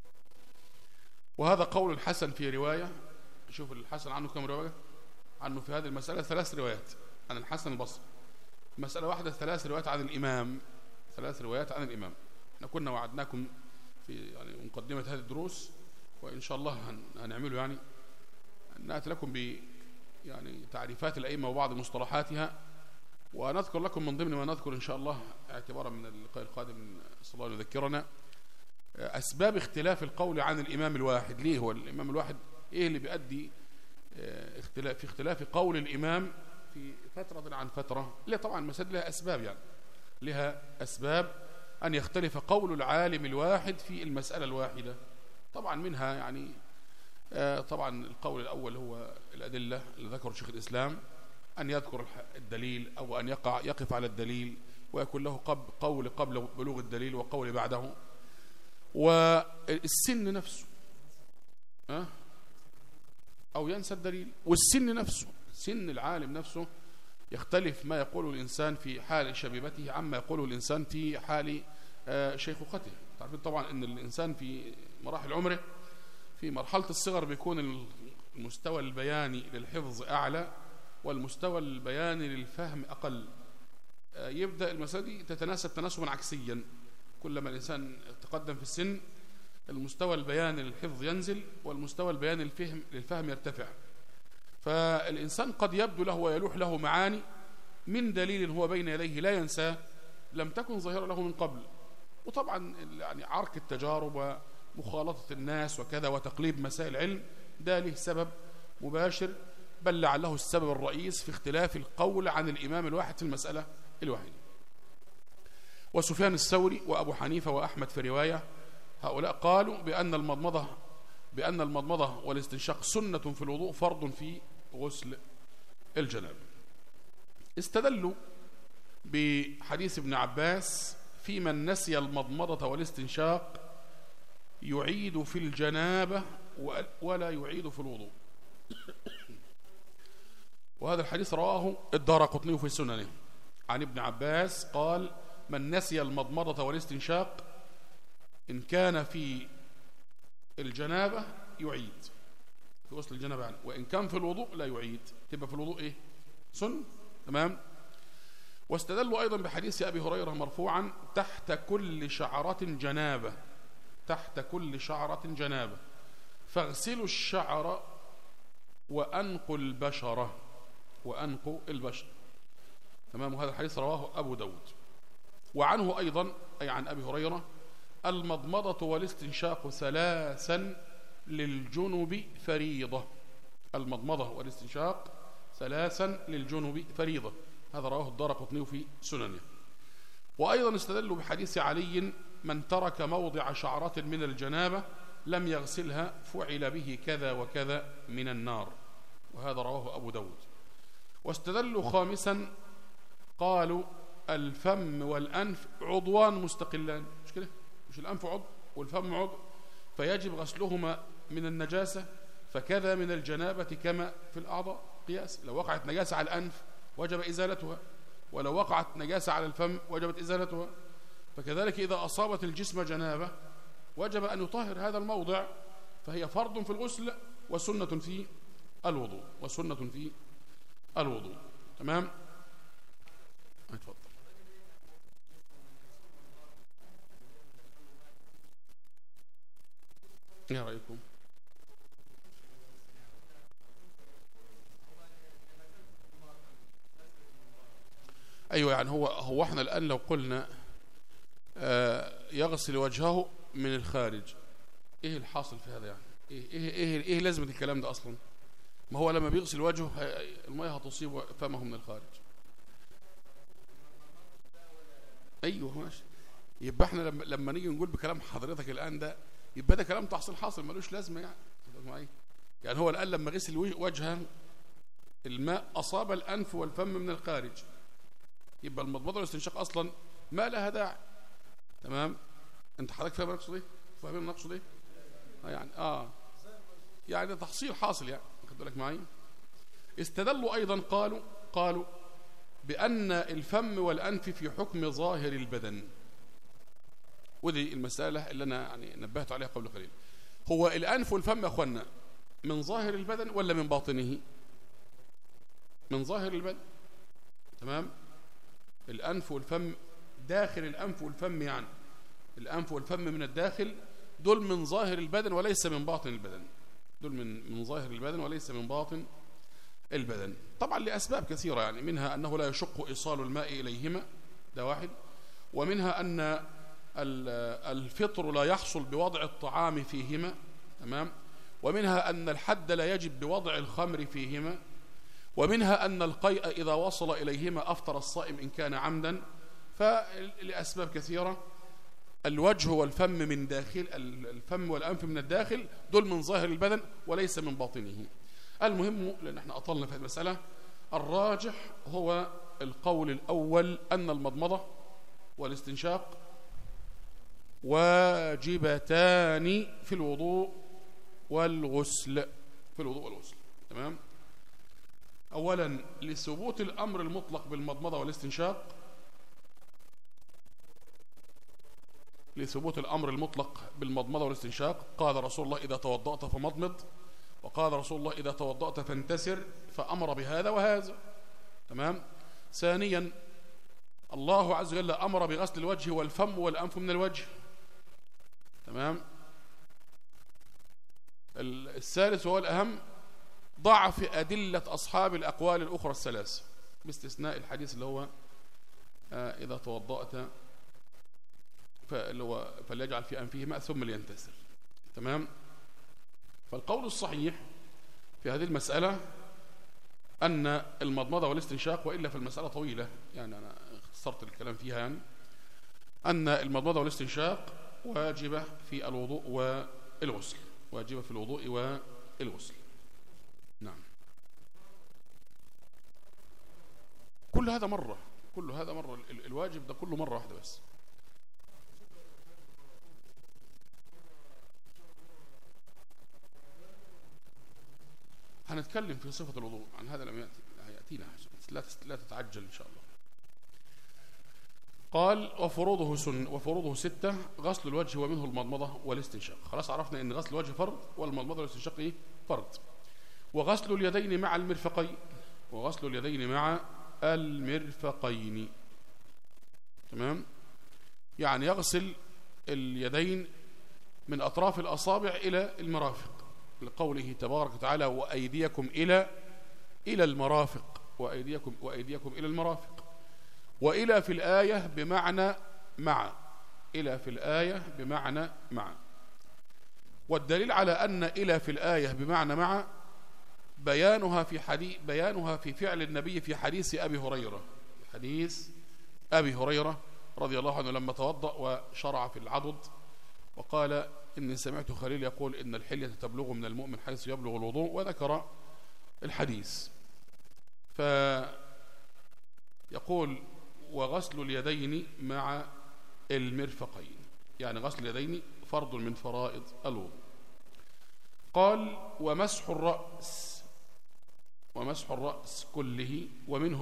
وهذا قول الحسن في رواية، شوف الحسن عنه كم رواية عنه في هذه المسألة؟ 3 روايات عن الحسن البصري، مسألة واحدة 3 روايات عن الإمام، 3 روايات عن الإمام. احنا كنا وعدناكم في يعني مقدمة هذه الدروس، وإن شاء الله هنعمله يعني نأتي لكم ب يعني تعريفات الأئمة وبعض مصطلحاتها، ونذكر لكم من ضمن ما نذكر إن شاء الله اعتبارا من اللقاء القادم صلى الله عليه يذكرنا أسباب اختلاف القول عن الإمام الواحد. ليه هو الإمام الواحد إيه اللي بيؤدي في اختلاف قول الإمام في فترة عن فترة. لا طبعا المسائل لها أسباب، يعني لها أسباب أن يختلف قول العالم الواحد في المسألة الواحدة. طبعا منها يعني طبعا القول الأول هو الأدلة اللي ذكر شيخ الإسلام، أن يذكر الدليل أو أن يقف على الدليل ويكون له قول قبل بلوغ الدليل وقول بعده. والسن نفسه أو ينسى الدليل، والسن نفسه، سن العالم نفسه يختلف ما يقوله الإنسان في حال شبيبته عما يقوله الإنسان في حال شيخوخته. تعرفين طبعا أن الإنسان في مراحل عمره في مرحلة الصغر بيكون المستوى البياني للحفظ أعلى والمستوى البياني للفهم أقل. يبدأ المسألة دي تتناسب تناسبا عكسيا، كلما الإنسان تقدم في السن المستوى البياني للحفظ ينزل والمستوى البياني للفهم يرتفع. فالإنسان قد يبدو له ويلوح له معاني من دليل هو بين يديه لا ينساه لم تكن ظاهرة له من قبل. وطبعا يعني عرك التجارب ومخالطة الناس وكذا وتقليب مسائل العلم ده له سبب مباشر، بل لعله السبب الرئيس في اختلاف القول عن الإمام الواحد في المسألة الواحدة. وسفيان الثوري وأبو حنيفة وأحمد في رواية هؤلاء قالوا بأن المضمضة والاستنشاق سنة في الوضوء فرض في غسل الجنابة. استدلوا بحديث ابن عباس في من نسي المضمضة والاستنشاق يعيد في الجنابة ولا يعيد في الوضوء. وهذا الحديث رواه الدارقطني في سننه عن ابن عباس قال: من نسي المضمضة والاستنشاق إن كان في الجنابة يعيد في غسل الجنابة يعني، وإن كان في الوضوء لا يعيد. تبقى في الوضوء إيه؟ سن. تمام. واستدلوا أيضا بحديث أبي هريرة مرفوعا: تحت كل شعرة جنابة، تحت كل شعرة جنابة فاغسلوا الشعر وأنقوا البشرة، وأنقوا البشرة. تمام. وهذا الحديث رواه أبو داود. وعنه أيضا أي عن أبي هريرة: المضمضة والاستنشاق ثلاثا للجنب فريضة. المضمضة والاستنشاق ثلاثا للجنب فريضة. هذا رواه الدارقطني في سننه. وأيضا استدلوا بحديث علي: من ترك موضع شعرة من الجنابة لم يغسلها فعل به كذا وكذا من النار. وهذا رواه أبو داود. واستدلوا خامسا قالوا: الفم والأنف عضوان مستقلان. مش كده؟ مش الأنف عضو والفم عضو، فيجب غسلهما من النجاسة، فكذا من الجنابة كما في الأعضاء قياس. لو وقعت نجاسة على الأنف وجب إزالتها، ولو وقعت نجاسة على الفم وجبت إزالتها. فكذلك إذا أصابت الجسم جنابة وجب أن يطهر هذا الموضع، فهي فرض في الغسل وسنة في الوضوء، وسنة في الوضوء. تمام. اتفضل. ايه رأيكم؟ ايوه، يعني هو احنا الان لو قلنا يغسل وجهه من الخارج، ايه الحاصل في هذا؟ يعني ايه لازمة الكلام ده اصلا؟ ما هو لما بيغسل وجهه المياه هتصيب فمه من الخارج. ايوه ماشي. يبقى احنا لما نيجي نقول بكلام حضرتك الان ده يبقى ده كلام تحصيل حاصل ملوش لازمه يعني هو الان لما غسل وجهه الماء اصاب الانف والفم من الخارج، يبقى المضمضه والاستنشاق اصلا ما لها داعي. تمام. انت حضرتك فاهم نقصد ايه؟ فاهمين نقصد ايه؟ يعني تحصيل حاصل، يعني خد بالك معي. استدلوا ايضا قالوا بأن الفم والأنف في حكم ظاهر البدن. ودي المسألة اللي أنا يعني نبهت عليها قبل قليل. هو الأنف والفم يا أخوانا من ظاهر البدن ولا من باطنه؟ من ظاهر البدن. تمام. الأنف والفم داخل الأنف والفم، يعني الأنف والفم من الداخل، دول من ظاهر البدن وليس من باطن البدن. دول من ظاهر البدن وليس من باطن البدن. طبعا لأسباب كثيرة، يعني منها أنه لا يشق إيصال الماء إليهما، ده واحد. ومنها أن الفطر لا يحصل بوضع الطعام فيهما. تمام. ومنها أن الحد لا يجب بوضع الخمر فيهما، ومنها أن القيء إذا وصل إليهما أفطر الصائم إن كان عمدا. فلأسباب كثيرة الوجه والفم من داخل، الفم والأنف من الداخل، دول من ظاهر البدن وليس من باطنه. المهم، لأن احنا أطلنا في هذه المسألة، الراجح هو القول الأول أن المضمضة والاستنشاق واجبتان في الوضوء والغسل. تمام. أولا لثبوت الأمر المطلق بالمضمضة والاستنشاق، قال رسول الله إذا توضأت فمضمض، وقال رسول الله إذا توضأت فانتسر، فأمر بهذا وهذا. تمام. ثانيا الله عز وجل أمر بغسل الوجه والفم والأنف من الوجه. تمام. الثالث وهو الأهم، ضعف أدلة أصحاب الأقوال الأخرى الثلاث باستثناء الحديث اللي هو إذا توضأت فليجعل في أنفه ماء ثم لينتسر. تمام. فالقول الصحيح في هذه المسألة أن المضمضة والاستنشاق، وإلا في المسألة طويلة يعني أنا اختصرت الكلام فيها، يعني أن المضمضة والاستنشاق واجبة في الوضوء والغسل. نعم. كل هذا مرة الواجب ده كله مرة واحدة بس. هنتكلم في صفة الوضوء، عن هذا لم يأتينا، لا تتعجل إن شاء الله. قال وفروضه 6: غسل الوجه ومنه المضمضة والاستنشاق. خلاص عرفنا ان غسل الوجه فرض والمضمضة والاستنشاق فرض. وغسل اليدين مع المرفقين. تمام. يعني يغسل اليدين من أطراف الأصابع إلى المرافق، لقوله تبارك وتعالى وأيديكم إلى المرافق، وأيديكم إلى المرافق. وإلى في الآية بمعنى مع. والدليل على أن إلى في الآية بمعنى مع بيانها في فعل النبي في حديث أبي هريرة رضي الله عنه لما توضأ وشرع في العضد وقال إني سمعت خليل يقول إن الحلية تبلغ من المؤمن حيث يبلغ الوضوء، وذكر الحديث. فيقول وغسل اليدين مع المرفقين، يعني غسل اليدين فرض من فرائض الوضوء. قال ومسح الرأس كله ومنه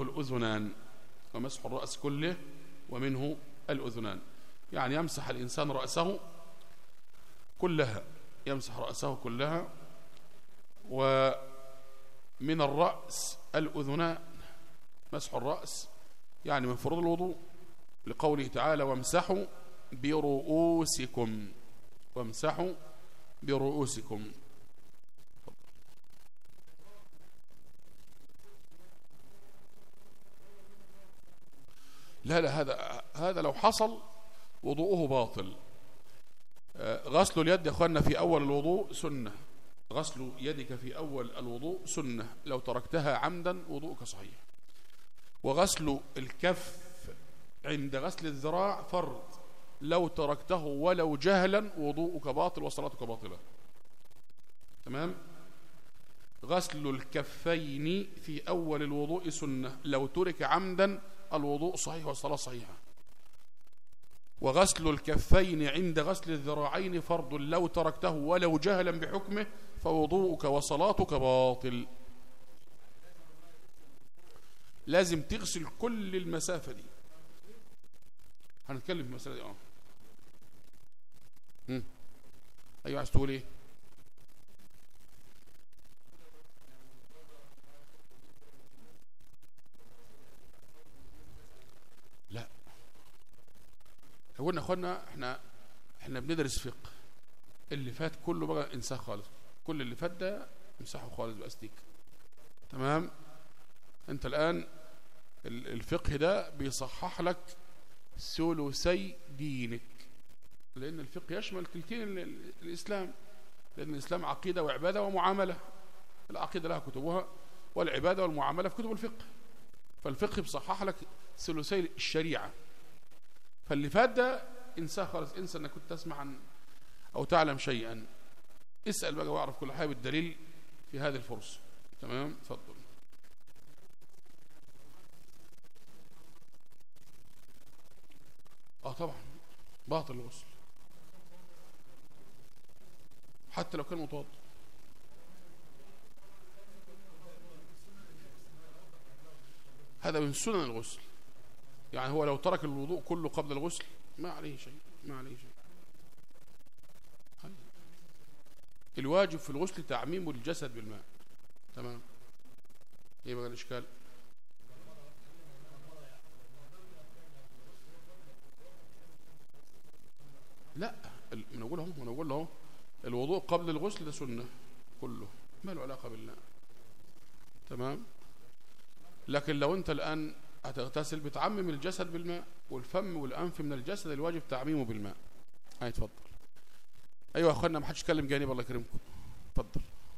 الأذنان. يعني يمسح الإنسان رأسه كلها، ومن الرأس الأذنان. مسح الرأس يعني من فروض الوضوء، لقوله تعالى وامسحوا برؤوسكم. لا هذا لو حصل وضوءه باطل. غسل اليد يا اخوانا في أول الوضوء سنة، غسل يدك في أول الوضوء سنة، لو تركتها عمدا وضوءك صحيح. وغسل الكف عند غسل الذراع فرض، لو تركته ولو جهلا وضوءك باطل وصلاتك باطلة. تمام. غسل الكفين في أول الوضوء سنة، لو ترك عمدا الوضوء صحيح والصلاة صحيحة. وغسل الكفين عند غسل الذراعين فرض، لو تركته ولو جهلا بحكمه فوضوءك وصلاتك باطل. لازم تغسل كل المسافة دي. هنتكلم في المسألة دي. أيوة، عايز تقول ايه؟ لا، قلنا اخوانا احنا بندرس فقه. اللي فات كله بقى انساه خالص، كل اللي فات ده امسحه خالص باستيك. تمام. انت الان الفقه ده بيصحح لك ثلثي دينك، لان الفقه يشمل تلتين الاسلام. لأن الإسلام عقيدة وعبادة ومعاملة. العقيدة لها كتبها، والعبادة والمعاملة في كتب الفقه. فالفقه بصحح لك ثلثي الشريعة. فاللي فات ده انساه خالص، انسى انك كنت تسمع عن او تعلم شيئا. اسأل بقى واعرف كل حاجة بالدليل في هذه الفرصة. تمام، اتفضل. طبعا باطل الغسل حتى لو كان متوضئ. هذا من سنن الغسل، يعني هو لو ترك الوضوء كله قبل الغسل ما عليه شيء، ما عليه شيء. الواجب في الغسل تعميم الجسد بالماء. تمام. ايه بقى الاشكال؟ لا، انا اقول له الوضوء قبل الغسل ده سنه كله، ما له علاقه بالله. تمام. لكن لو انت الان هتغتسل بتعمم الجسد بالماء، والفم والانف من الجسد الواجب تعميمه بالماء. اتفضل. ايوه يا اخوانا، ما حدش يتكلم جانب، الله يكرمكم. اتفضل.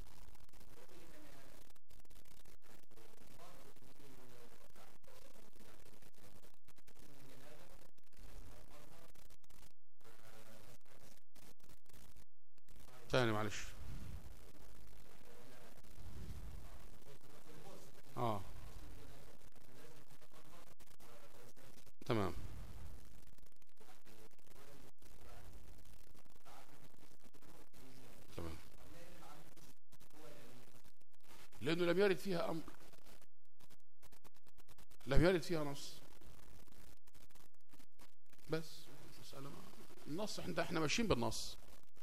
ثاني معلش. تمام. تمام، لأنه لم يرد فيها أمر، لم يرد فيها نص. بس مسألة النص، احنا ماشيين بالنص.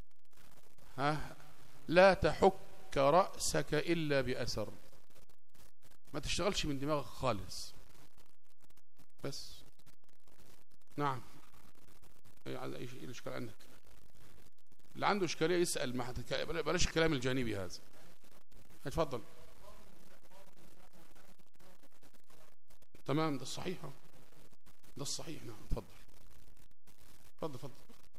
لا تحك رأسك إلا بأثر، ما تشتغلش من دماغك خالص. بس. نعم. ايه الاشكال عندك؟ اللي عنده اشكاليه يسال، ما بلاش الكلام الجانبي هذا. اتفضل. تمام، ده الصحيح، ده الصحيح. نعم، اتفضل اتفضل اتفضل.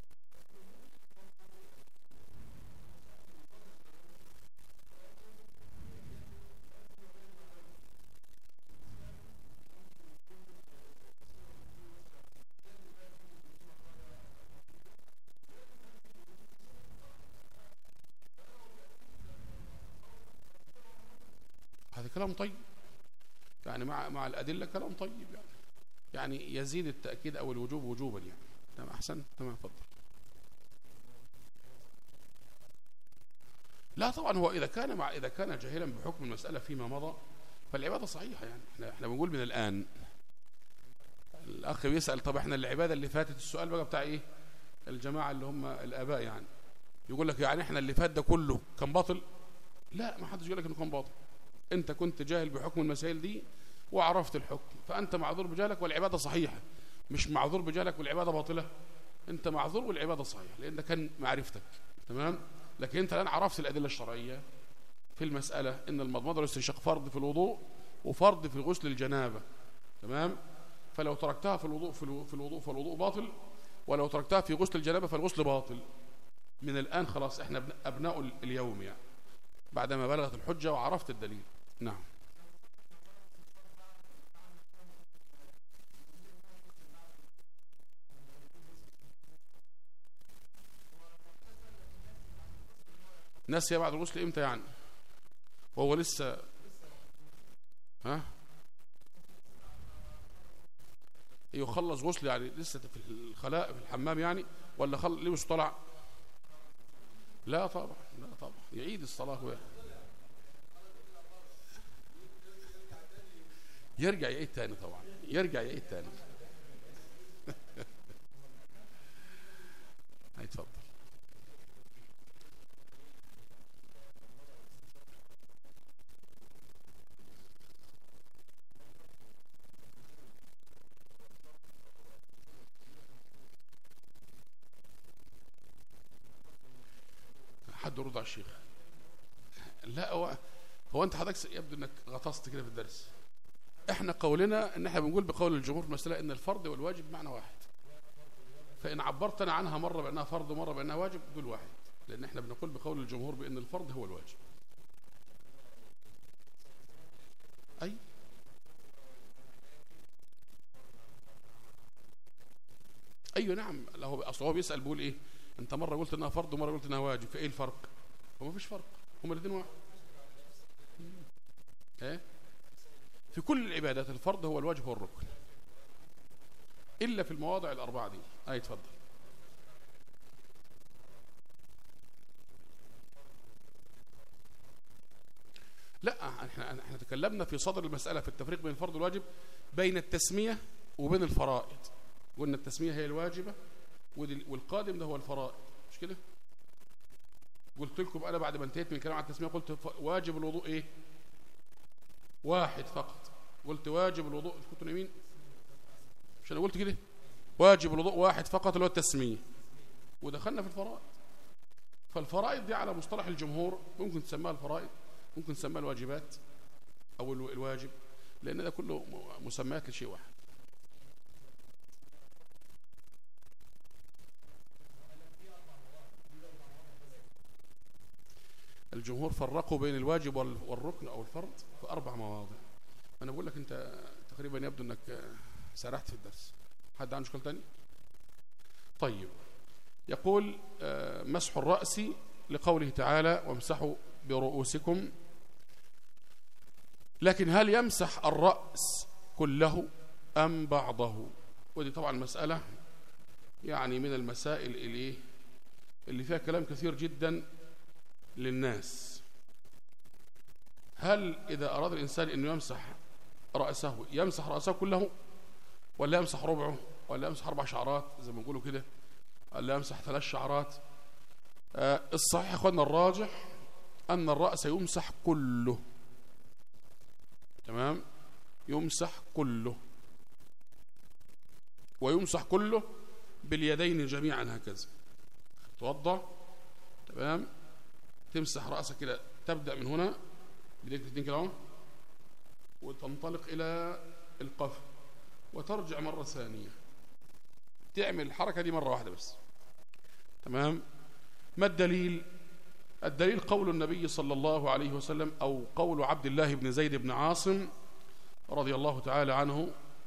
هذا كلام طيب، يعني مع الأدلة كلام طيب، يعني يزيد التأكيد أو الوجوب وجوبا يعني. تمام، أحسن. تمام، اتفضل. لا طبعا، هو إذا كان جاهلا بحكم المسألة فيما مضى فالعبادة صحيحة. يعني احنا بنقول من الآن. الأخ بيسأل طب احنا العبادة اللي فاتت، السؤال بقى بتاع إيه؟ الجماعة اللي هم الآباء يعني يقول لك يعني احنا اللي فات ده كله كان باطل. لا، ما حدش يقول لك انه كان باطل. انت كنت جاهل بحكم المسائل دي وعرفت الحكم، فانت معذور بجهلك والعباده صحيحه، مش معذور بجهلك والعباده باطله. انت معذور والعباده صحيحه لان كان معرفتك. تمام. لكن انت الان عرفت الادله الشرعيه في المساله، ان المضمضه والاستنشاق فرض في الوضوء وفرض في غسل الجنابه. تمام. فلو تركتها في الوضوء فالوضوء باطل، ولو تركتها في غسل الجنابه فالغسل باطل. من الان خلاص احنا ابناء اليوم يعني، بعدما بلغت الحجه وعرفت الدليل. نعم. نسي بعد الغسل امتى يعني؟ وهو لسه يخلص غسل يعني لسه في الخلاء في الحمام يعني، ولا لبس طلع؟ لا طبعا، لا طبعا، يعيد الصلاة يرجع يعيد تاني. طبعا يرجع يعيد تاني. هيتفضل. حد يرد على الشيخ؟ لا، هو انت حضرتك يبدو انك غطست كده في الدرس. احنا قولنا ان احنا بنقول بقول الجمهور في المسألة ان الفرض والواجب معنى واحد، فان عبرتنا عنها مرة بانها فرض ومرة بانها واجب دول واحد. لأن احنا بنقول بقول الجمهور بأن الفرض هو الواجب. أيوة نعم. أصل هو بيسأل بيقول إيه؟ أنت مرة قلت إنها فرض ومرة قلت إنها واجب، فإيه الفرق؟ هو مفيش فرق، هما الاثنين واحد. إيه؟ في كل العبادات الفرض هو الواجب هو الركن، إلا في المواضع الأربعة دي. اتفضل. لا، احنا تكلمنا في صدر المسألة في التفريق بين الفرض والواجب بين التسمية وبين الفرائض. قلنا التسمية هي الواجبة والقادم ده هو الفرائض، مش كده؟ قلت لكم أنا بعد ما انتهيت من الكلام عن التسمية قلت واجب الوضوء إيه؟ واحد فقط. قلت واجب الوضوء، كنتوا نايمين؟ مش أنا قلت كده؟ واجب الوضوء واحد فقط اللي هو التسمية، ودخلنا في الفرائض. فالفرائض دي على مصطلح الجمهور ممكن تسميها الفرائض، ممكن تسميها الواجبات أو الواجب، لأن ده كله مسميات لشيء واحد. الجمهور فرقوا بين الواجب والركن أو الفرض في 4 مواضع. أنا بقول لك أنت تقريبا يبدو أنك سرحت في الدرس. حد عنده سؤال تاني؟ طيب، يقول مسح الرأس لقوله تعالى وامسحوا برؤوسكم. لكن هل يمسح الرأس كله أم بعضه؟ ودي طبعا مسألة يعني من المسائل اللي فيها كلام كثير جدا للناس. هل إذا أراد الإنسان أنه يمسح رأسه كله، ولا يمسح ربعه، ولا يمسح 4 شعرات زي ما نقولوا كده، ولا يمسح 3 شعرات؟ الصحيح يا أخوانا الراجح أن الرأس يمسح كله. تمام؟ يمسح كله، ويمسح كله باليدين جميعا هكذا. توضأ، تمام، تمسح رأسك كده، تبدأ من هنا بديك الاثنين كده وتنطلق إلى القفا وترجع مرة ثانية، تعمل الحركة دي مرة واحدة بس. تمام؟ ما الدليل؟ الدليل قول النبي صلى الله عليه وسلم، أو قول عبد الله بن زيد بن عاصم رضي الله تعالى عنه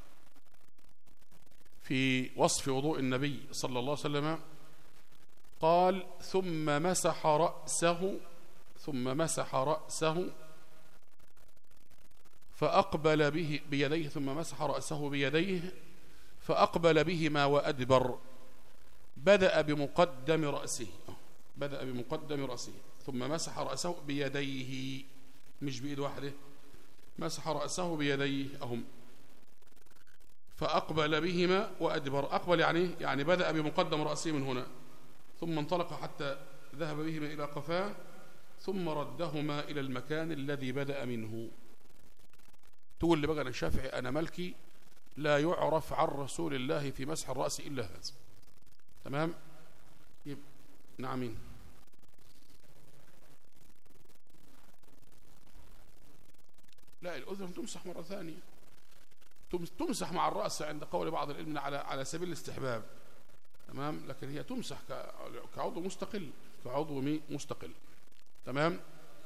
في وصف وضوء النبي صلى الله عليه وسلم، قال ثم مسح رأسه فأقبل به بيديه، ثم مسح رأسه بيديه فأقبل بهما وأدبر، بدأ بمقدم رأسه ثم مسح رأسه بيديه، مش بإيد واحدة، مسح رأسه بيديه أهم، فأقبل بهما وأدبر. أقبل يعني بدأ بمقدم رأسه من هنا، ثم انطلق حتى ذهب بهما إلى قفاه، ثم ردهما إلى المكان الذي بدأ منه. تقول لي بقى أنا الشافعي أنا مالكي، لا يعرف عن رسول الله في مسح الرأس إلا هذا. تمام؟ نعمين. لا، الأذن تمسح مرة ثانية، تمسح مع الرأس عند قول بعض العلم على سبيل الاستحباب. تمام؟ لكن هي تمسح كعضو مستقل. تمام؟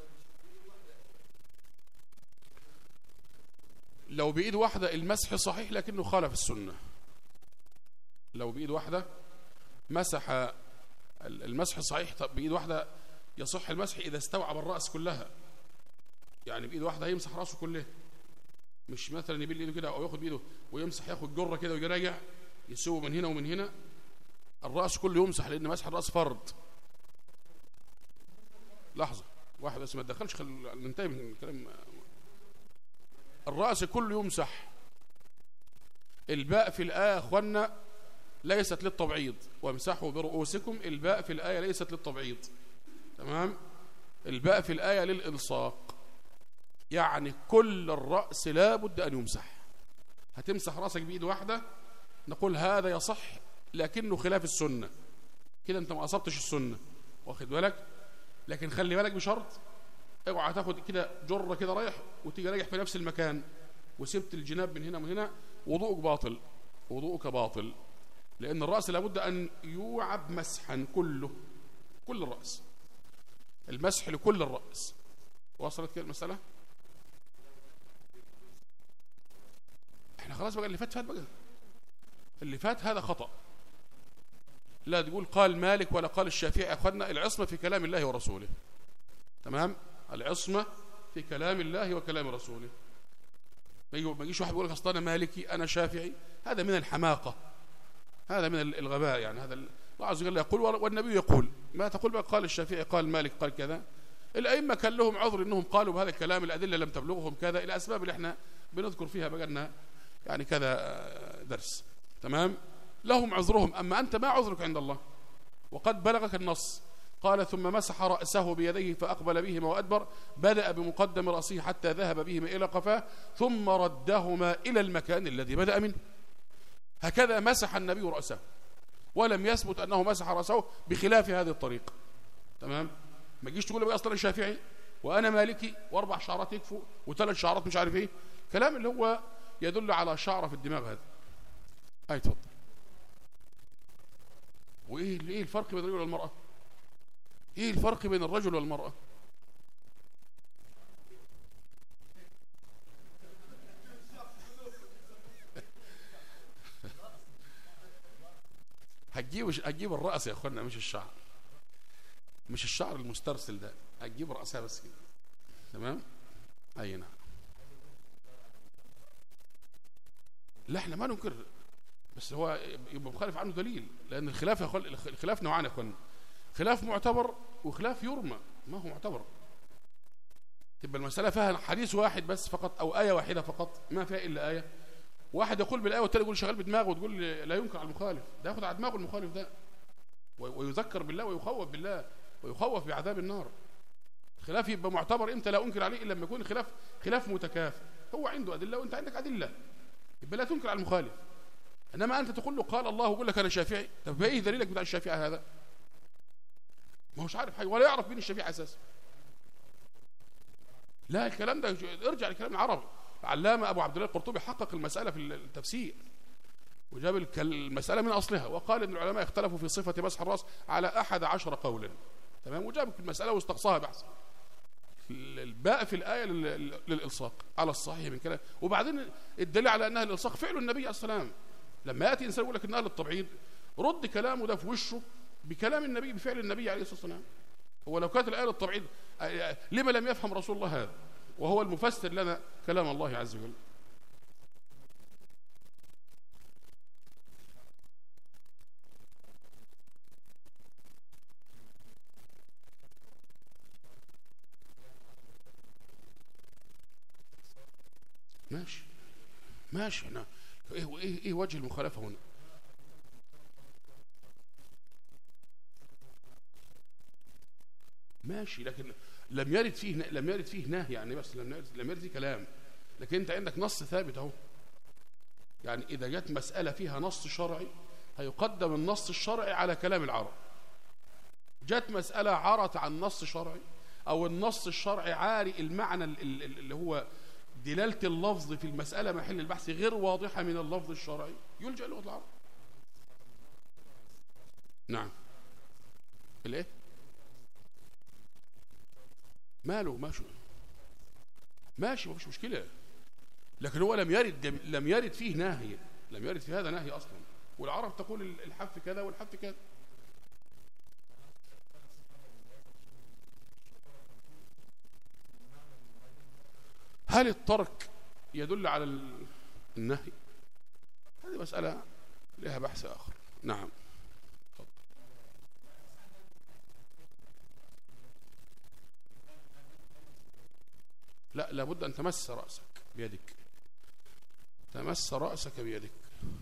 لو بإيد واحدة المسح صحيح لكنه خالف السنة. لو بإيد واحدة مسح المسح صحيح، طب بإيد واحدة يصح المسح إذا استوعب الرأس كلها. يعني بإيد واحدة هيمسح رأسه كله، مش مثلا يبيل إيده كده أو ياخد بإيده ويمسح، ياخد جرة كده ويراجع يسوي من هنا ومن هنا. الرأس كله يمسح، لأن مسح الرأس فرض. لحظة واحد بس ما تدخلش، ننتهي من الكلام. الرأس كله يمسح. الباء في الآية أخوانا ليست للتبعيض، وامسحوا برؤوسكم، الباء في الآية ليست للتبعيض. تمام؟ الباء في الآية للإلصاق، يعني كل الرأس لا بد أن يمسح. هتمسح رأسك بإيد واحدة نقول هذا يصح لكنه خلاف السنة، كده أنت ما أصبتش السنة، واخد بالك؟ لكن خلي بالك بشرط، اوعى تاخد كده جرة كده رايح وتيجي رايح في نفس المكان وسبت الجناب من هنا ومن هنا، وضوءك باطل، لأن الرأس لابد أن يوعب مسحا كله. كل الرأس، المسح لكل الرأس. وصلت كده المسألة؟ احنا خلاص بقى اللي فات فات بقى، اللي فات هذا خطأ. لا تقول قال مالك ولا قال الشافعي. أخذنا العصمة في كلام الله ورسوله، تمام؟ العصمة في كلام الله وكلام رسوله. ما يجيش واحد يقول لك اصل انا مالكي انا شافعي، هذا من الحماقة، هذا من الغباء. يعني هذا الله عز وجل يقول والنبي يقول، ما تقول بقى قال الشافعي قال مالك قال كذا. الأئمة كان لهم عذر انهم قالوا بهذا الكلام، الأدلة لم تبلغهم كذا، الأسباب اللي احنا بنذكر فيها بقى لنا يعني كذا درس، تمام؟ لهم عذرهم، أما أنت ما عذرك عند الله؟ وقد بلغك النص، قال ثم مسح رأسه بيديه فأقبل بهما وأدبر، بدأ بمقدم رأسه حتى ذهب بهما إلى قفاه ثم ردهما إلى المكان الذي بدأ منه. هكذا مسح النبي رأسه، ولم يثبت أنه مسح رأسه بخلاف هذه الطريقة، تمام؟ ما تجيش تقول لي أصلا شافعي وأنا مالكي وأربع شعرات يكفوا وثلاث شعرات مش عارف إيه، كلام اللي هو يدل على شعرة في الدماغ. هذا أي تفضل. وإيه الفرق بين الرجل والمرأة؟ إيه الفرق بين الرجل والمرأة؟ هتجيب الرأس يا أخوانا، مش الشعر، مش الشعر المسترسل ده، هتجيب رأسها بس كده، تمام؟ أي نعم. لا احنا ما ننكر، بس هو يبقى مخالف عنه دليل، لأن الخلاف نوعان يا أخوانا، خلاف معتبر وخلاف يرمى. ما هو معتبر تبقى المسألة فيها حديث واحد بس فقط أو آية واحدة فقط، ما فيها إلا آية، واحد يقول بالآية والتاني يقول شغال بدماغه، وتقول لا ينكر على المخالف، ده ياخد على دماغه المخالف ده، ويذكر بالله ويخوف بالله ويخوف بعذاب النار. الخلاف يبقى معتبر امتى؟ لا انكر عليه الا لما يكون خلاف متكافئ، هو عنده ادله وانت عندك ادله، يبقى لا تنكر على المخالف. انما انت تقول له قال الله ويقول لك انا شافعي، طب ايه دليلك بتاع الشافعي هذا؟ ما هوش عارف حاجه ولا يعرف مين الشافعي اساسا. لا الكلام ده ارجع لكلام العرب. علامه ابو عبد الله القرطبي حقق المساله في التفسير وجاب المساله من اصلها، وقال ان العلماء اختلفوا في صفه مسح الراس على 11 قولا، تمام؟ وجاب المساله واستقصاها بحثا. الباء في الايه للالصاق على الصحيح من كلام، وبعدين الدليل على انها الالصاق فعل النبي عليه الصلاه والسلام. لما ياتي انسان يقول لك انها للتبعيض، رد كلامه ده في وشه بكلام النبي بفعل النبي عليه الصلاه والسلام. هو لو كانت الايه للتبعيض لما لم يفهم رسول الله هذا وهو المفسر لنا كلام الله عز وجل؟ ماشي هنا ايه وجه المخالفه هنا؟ ماشي، لكن لم يرد فيه نهي يعني، بس لم يرد فيه كلام، لكن انت عندك نص ثابت اهو. يعني اذا جت مساله فيها نص شرعي هيقدم النص الشرعي على كلام العرب. جت مساله عارت عن نص شرعي او النص الشرعي عاري المعنى اللي هو دلالة اللفظ في المسألة محل البحث غير واضحة من اللفظ الشرعي، يلجأ لغة العرب. نعم. الايه؟ ماله ماشي مفيش مشكلة، لكن هو لم يرد فيه نهي، لم يرد في هذا نهي أصلا. والعرب تقول الحف كذا والحف كذا. هل الترك يدل على النهي؟ هذه مسألة لها بحث آخر. نعم. لا، لابد أن تمس رأسك بيدك، تمس رأسك بيدك.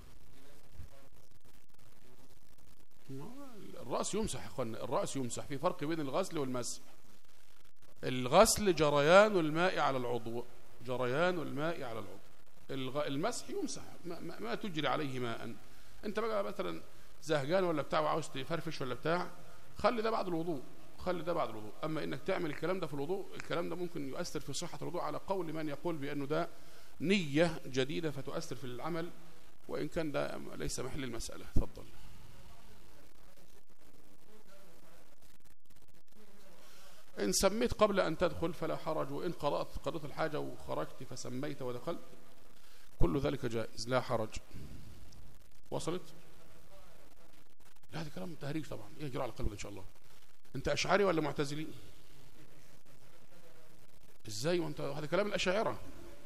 الرأس يمسح يا أخوانا، الرأس يمسح. في فرق بين الغسل والمسح. الغسل جريان الماء على العضو، جريان الماء على العضو. المسح يمسح ما تجري عليه ماء. انت بقى مثلا زهقان ولا بتاع وعاوز تفرفش ولا بتاع، خلي ده بعد الوضوء، خلي ده بعد الوضوء. اما انك تعمل الكلام ده في الوضوء، الكلام ده ممكن يؤثر في صحة الوضوء على قول من يقول بانه ده نية جديدة فتؤثر في العمل، وان كان ده ليس محل المسألة. تفضل. إن سميت قبل أن تدخل فلا حرج، وإن قضيت الحاجة وخرجت فسميت ودخلت كل ذلك جائز لا حرج. وصلت؟ لا هذا كلام تهريج طبعا، يجري على قلبك إن شاء الله. أنت أشعري ولا معتزلي؟ إزاي وأنت هذا كلام الأشاعرة،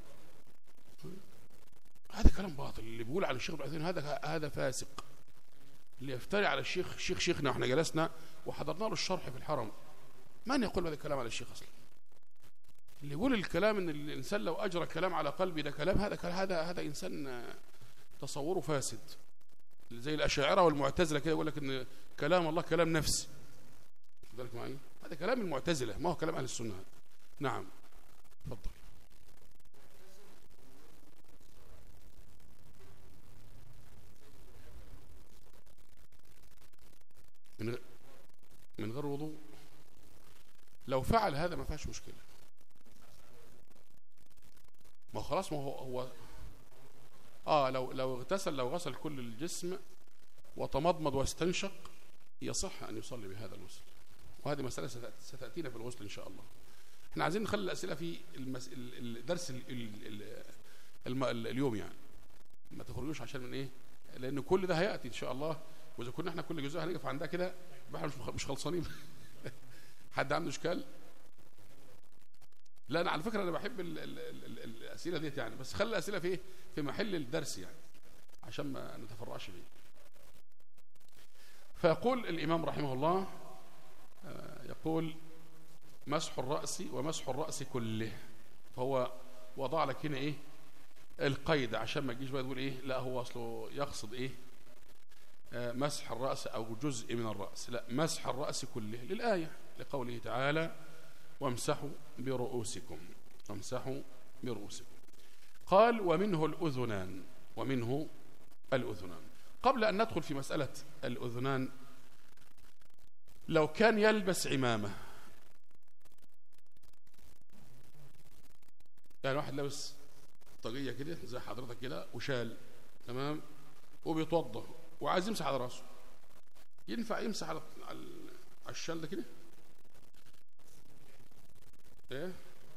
هذا كلام باطل. اللي بيقول على الشيخ ابن عثيمين هذا فاسق. اللي يفتري على الشيخ شيخنا، واحنا جلسنا وحضرنا له الشرح في الحرم، من يقول هذا الكلام على الشيخ اصلا؟ اللي يقول الكلام ان الانسان لو اجرى كلام على قلبي ده كلام، هذا انسان تصوره فاسد، زي الاشاعره والمعتزله كده، يقول لك ان كلام الله كلام نفسي. ذلك معي هذا كلام المعتزله، ما هو كلام اهل السنه. نعم تفضل. من غير وضوء لو فعل هذا ما فيهاش مشكلة. ما خلاص، ما هو لو اغتسل، لو غسل كل الجسم وتمضمض واستنشق يصح أن يصلي بهذا الغسل. وهذه مسألة ستأتينا في الغسل إن شاء الله. احنا عايزين نخلي الأسئلة في الدرس اليوم، يعني ما تخرجوش عشان من ايه، لأن كل ده هيأتي إن شاء الله. وإذا كنا احنا كل جزء هنقف عندها كده احنا مش خلصانين. حد عنده اشكال؟ لا انا على فكره انا بحب الاسئله ديت يعني، بس خلي الاسئله في ايه، في محل الدرس يعني، عشان ما نتفرعش فيه. فيقول الامام رحمه الله، يقول مسح الراس ومسح الراس كله. فهو وضع لك هنا ايه القيد، عشان ما تجيش بقى تقول ايه لا هو اصله يقصد ايه مسح الرأس أو جزء من الرأس، لا مسح الرأس كله للآية، لقوله تعالى وامسحوا برؤوسكم، وامسحوا برؤوسكم. قال ومنه الأذنان، ومنه الأذنان. قبل أن ندخل في مسألة الأذنان، لو كان يلبس عمامة، يعني واحد لابس طاقية كده زي حضرتك كده وشال تمام وبيتوضى وعايز يمسح على راسه، ينفع يمسح على الشال ده كده؟ ايه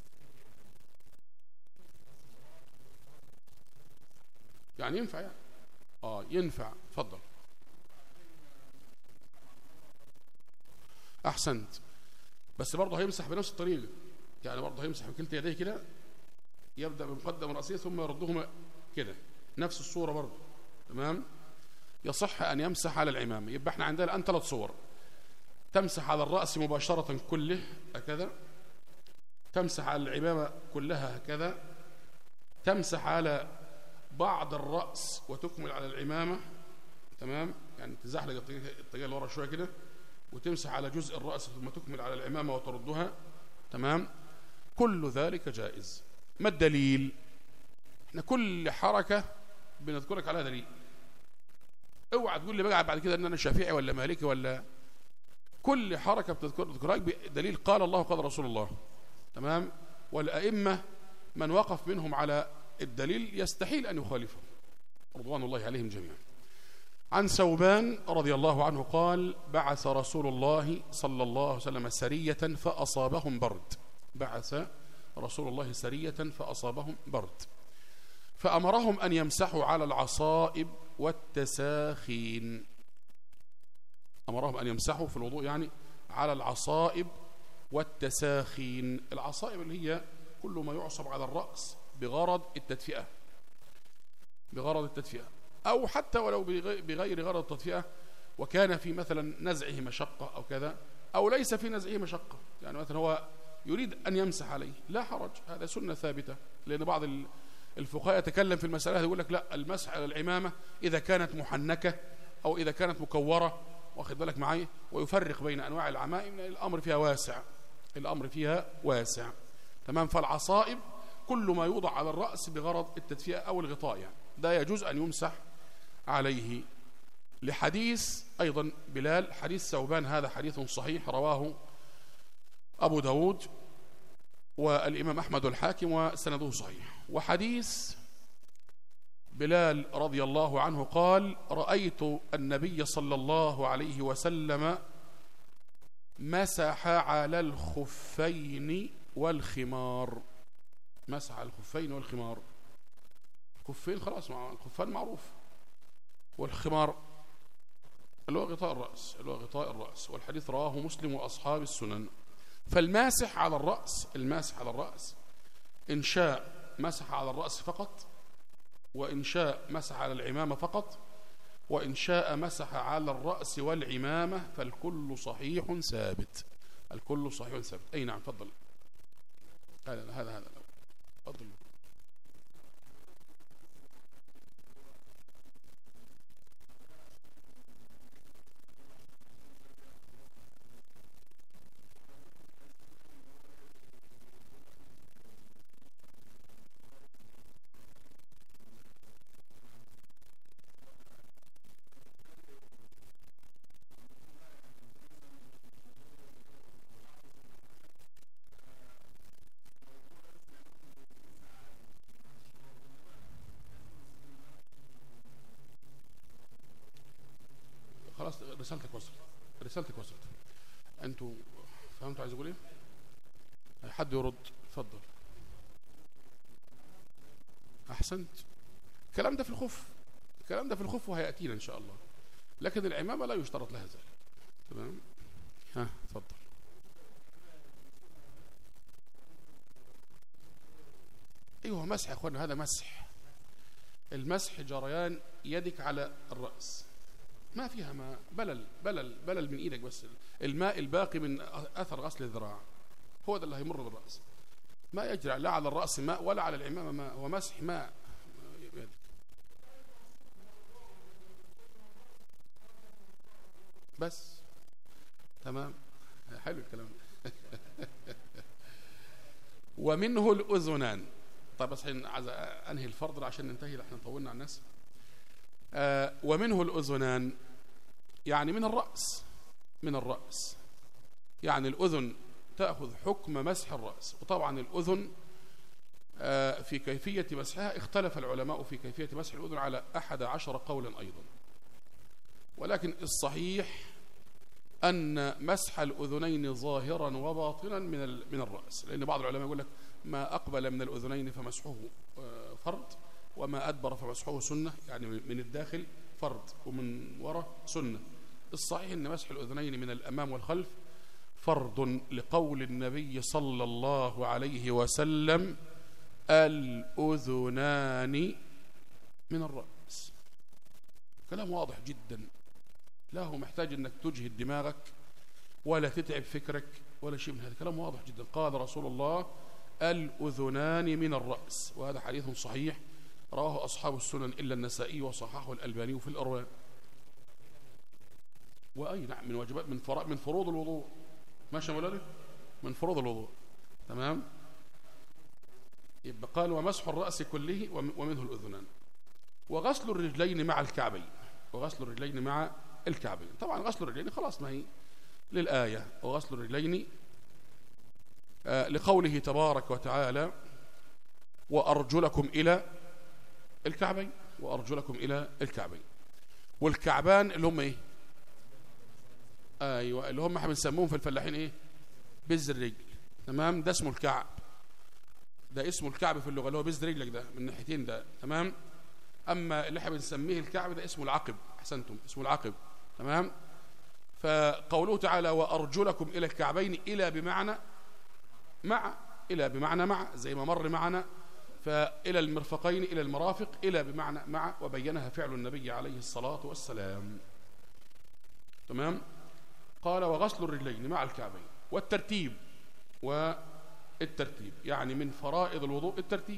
يعني ينفع يعني ينفع. اتفضل. احسنت، بس برضه هيمسح بنفس الطريقه، يعني برضه هيمسح بكلتا يديه كده، يبدا بمقدم راسه ثم يردهما كده، نفس الصوره برضه تمام. يصح أن يمسح على العمامة. يبقى احنا عندنا الآن 3 صور: تمسح على الرأس مباشرة كله هكذا، تمسح على العمامة كلها هكذا، تمسح على بعض الرأس وتكمل على العمامة تمام، يعني تزحلق الطاقية لورا شوية كده وتمسح على جزء الرأس ثم تكمل على العمامة وتردها تمام. كل ذلك جائز. ما الدليل؟ احنا كل حركة بنذكرك عليها دليل، اوعى تقول لي بقى بعد كده ان انا شافعي ولا مالكي ولا، كل حركه بتذكرها بدليل قال الله قال رسول الله تمام. والائمه من وقف منهم على الدليل يستحيل ان يخالفه رضوان الله عليهم جميعا. عن ثوبان رضي الله عنه قال بعث رسول الله صلى الله عليه وسلم سريه فاصابهم برد، بعث رسول الله سريه فاصابهم برد، فامرهم ان يمسحوا على العصائب والتساخين. أمرهم أن يمسحوا في الوضوء يعني على العصائب والتساخين. العصائب اللي هي كل ما يعصب على الرأس بغرض التدفئة، بغرض التدفئة، أو حتى ولو بغير غرض التدفئة، وكان في مثلا نزعه مشقة أو كذا، أو ليس في نزعه مشقة، يعني مثلا هو يريد أن يمسح عليه لا حرج، هذا سنة ثابتة. لأن بعض الفقهاء يتكلم في المسألة يقول لك لا، المسح على العمامة إذا كانت محنكة أو إذا كانت مكورة، واخد بالك معي، ويفرق بين أنواع العمائم، الأمر فيها واسع، الأمر فيها واسع تمام. فالعصائب كل ما يوضع على الرأس بغرض التدفئة أو الغطاء يعني ده يجوز أن يمسح عليه. لحديث أيضا بلال، حديث ثوبان هذا حديث صحيح رواه أبو داود والإمام أحمد والحاكم وسنده صحيح. وحديث بلال رضي الله عنه قال رأيت النبي صلى الله عليه وسلم مسح على الخفين والخمار. مسح على الخفين والخمار. الخفين خلاص، الخفان معروف، والخمار اللي هو غطاء الرأس، اللي هو غطاء الرأس، والحديث رواه مسلم وأصحاب السنن. فالماسح على الرأس، الماسح على الرأس إن شاء مسح على الرأس فقط، وإن شاء مسح على العمامة فقط، وإن شاء مسح على الرأس والعمامة، فالكل صحيح ثابت. الكل صحيح ثابت. أي نعم، تفضل. هذا تفضل. خلاص، رسالتك وصلت. انتوا فهمتوا عايز اقول ايه؟ حد يرد؟ اتفضل. احسنت. الكلام ده في الخف، الكلام ده في الخف وهياتينا ان شاء الله، لكن العمامه لا يشترط لها ذلك. تمام. اتفضل. ايوه مسح يا اخوانا، هذا مسح. المسح جريان يدك على الراس، ما فيها ما بلل من ايدك، بس الماء الباقي من اثر غسل الذراع هو ده اللي هيمر بالراس، ما يجري لا على الراس ماء ولا على العمامه ماء، هو مسح ماء يدك. بس تمام، حلو الكلام. ومنه الاذنان. طيب بس عايز انهي الفرض عشان ننتهي، احنا طولنا على الناس. ومنه الأذنان يعني من الرأس، من الرأس يعني الأذن تأخذ حكم مسح الرأس. وطبعا الأذن في كيفية مسحها اختلف العلماء في كيفية مسح الأذن على 11 قولا أيضا، ولكن الصحيح أن مسح الأذنين ظاهرا وباطنا من الرأس، لأن بعض العلماء يقول لك ما أقبل من الأذنين فمسحه فرض، وما أدبر فمسحه سنة، يعني من الداخل فرض ومن وراء سنة. الصحيح أن مسح الأذنين من الأمام والخلف فرض، لقول النبي صلى الله عليه وسلم: الأذنان من الرأس. كلام واضح جدا، لا هو محتاج أنك تجهد دماغك ولا تتعب فكرك ولا شيء من هذا، كلام واضح جدا. قال رسول الله: الأذنان من الرأس، وهذا حديث صحيح رواه أصحاب السنن إلا النسائي وصححه الألباني في الإرواء. وأي نعم، من واجبات من فروض الوضوء، ماشي يا مولانا، من فروض الوضوء. تمام. يبقى قال: ومسح الرأس كله ومنه الأذنان. وغسل الرجلين مع الكعبين، وغسل الرجلين مع الكعبين. طبعا غسل الرجلين خلاص ما هي للآية، وغسل الرجلين لقوله تبارك وتعالى: وأرجلكم إلى الكعبين، وأرجلكم إلى الكعبين. والكعبان اللي هم إيه؟ أيوة، اللي هم احنا بنسموهم في الفلاحين إيه؟ بز الرجل. تمام، ده اسمه الكعب، ده اسمه الكعب في اللغة، اللي هو بز رجلك ده من ناحيتين ده. تمام. أما اللي احنا بنسميه الكعب ده اسمه العقب. أحسنتم، اسمه العقب. تمام. فقوله تعالى: وأرجلكم إلى الكعبين، إلى بمعنى مع، إلى بمعنى مع، زي ما مر معنا. فإلى المرفقين، إلى المرافق، إلى بمعنى مع، وبينها فعل النبي عليه الصلاة والسلام. تمام. قال: وغسل الرجلين مع الكعبين. والترتيب يعني من فرائض الوضوء الترتيب.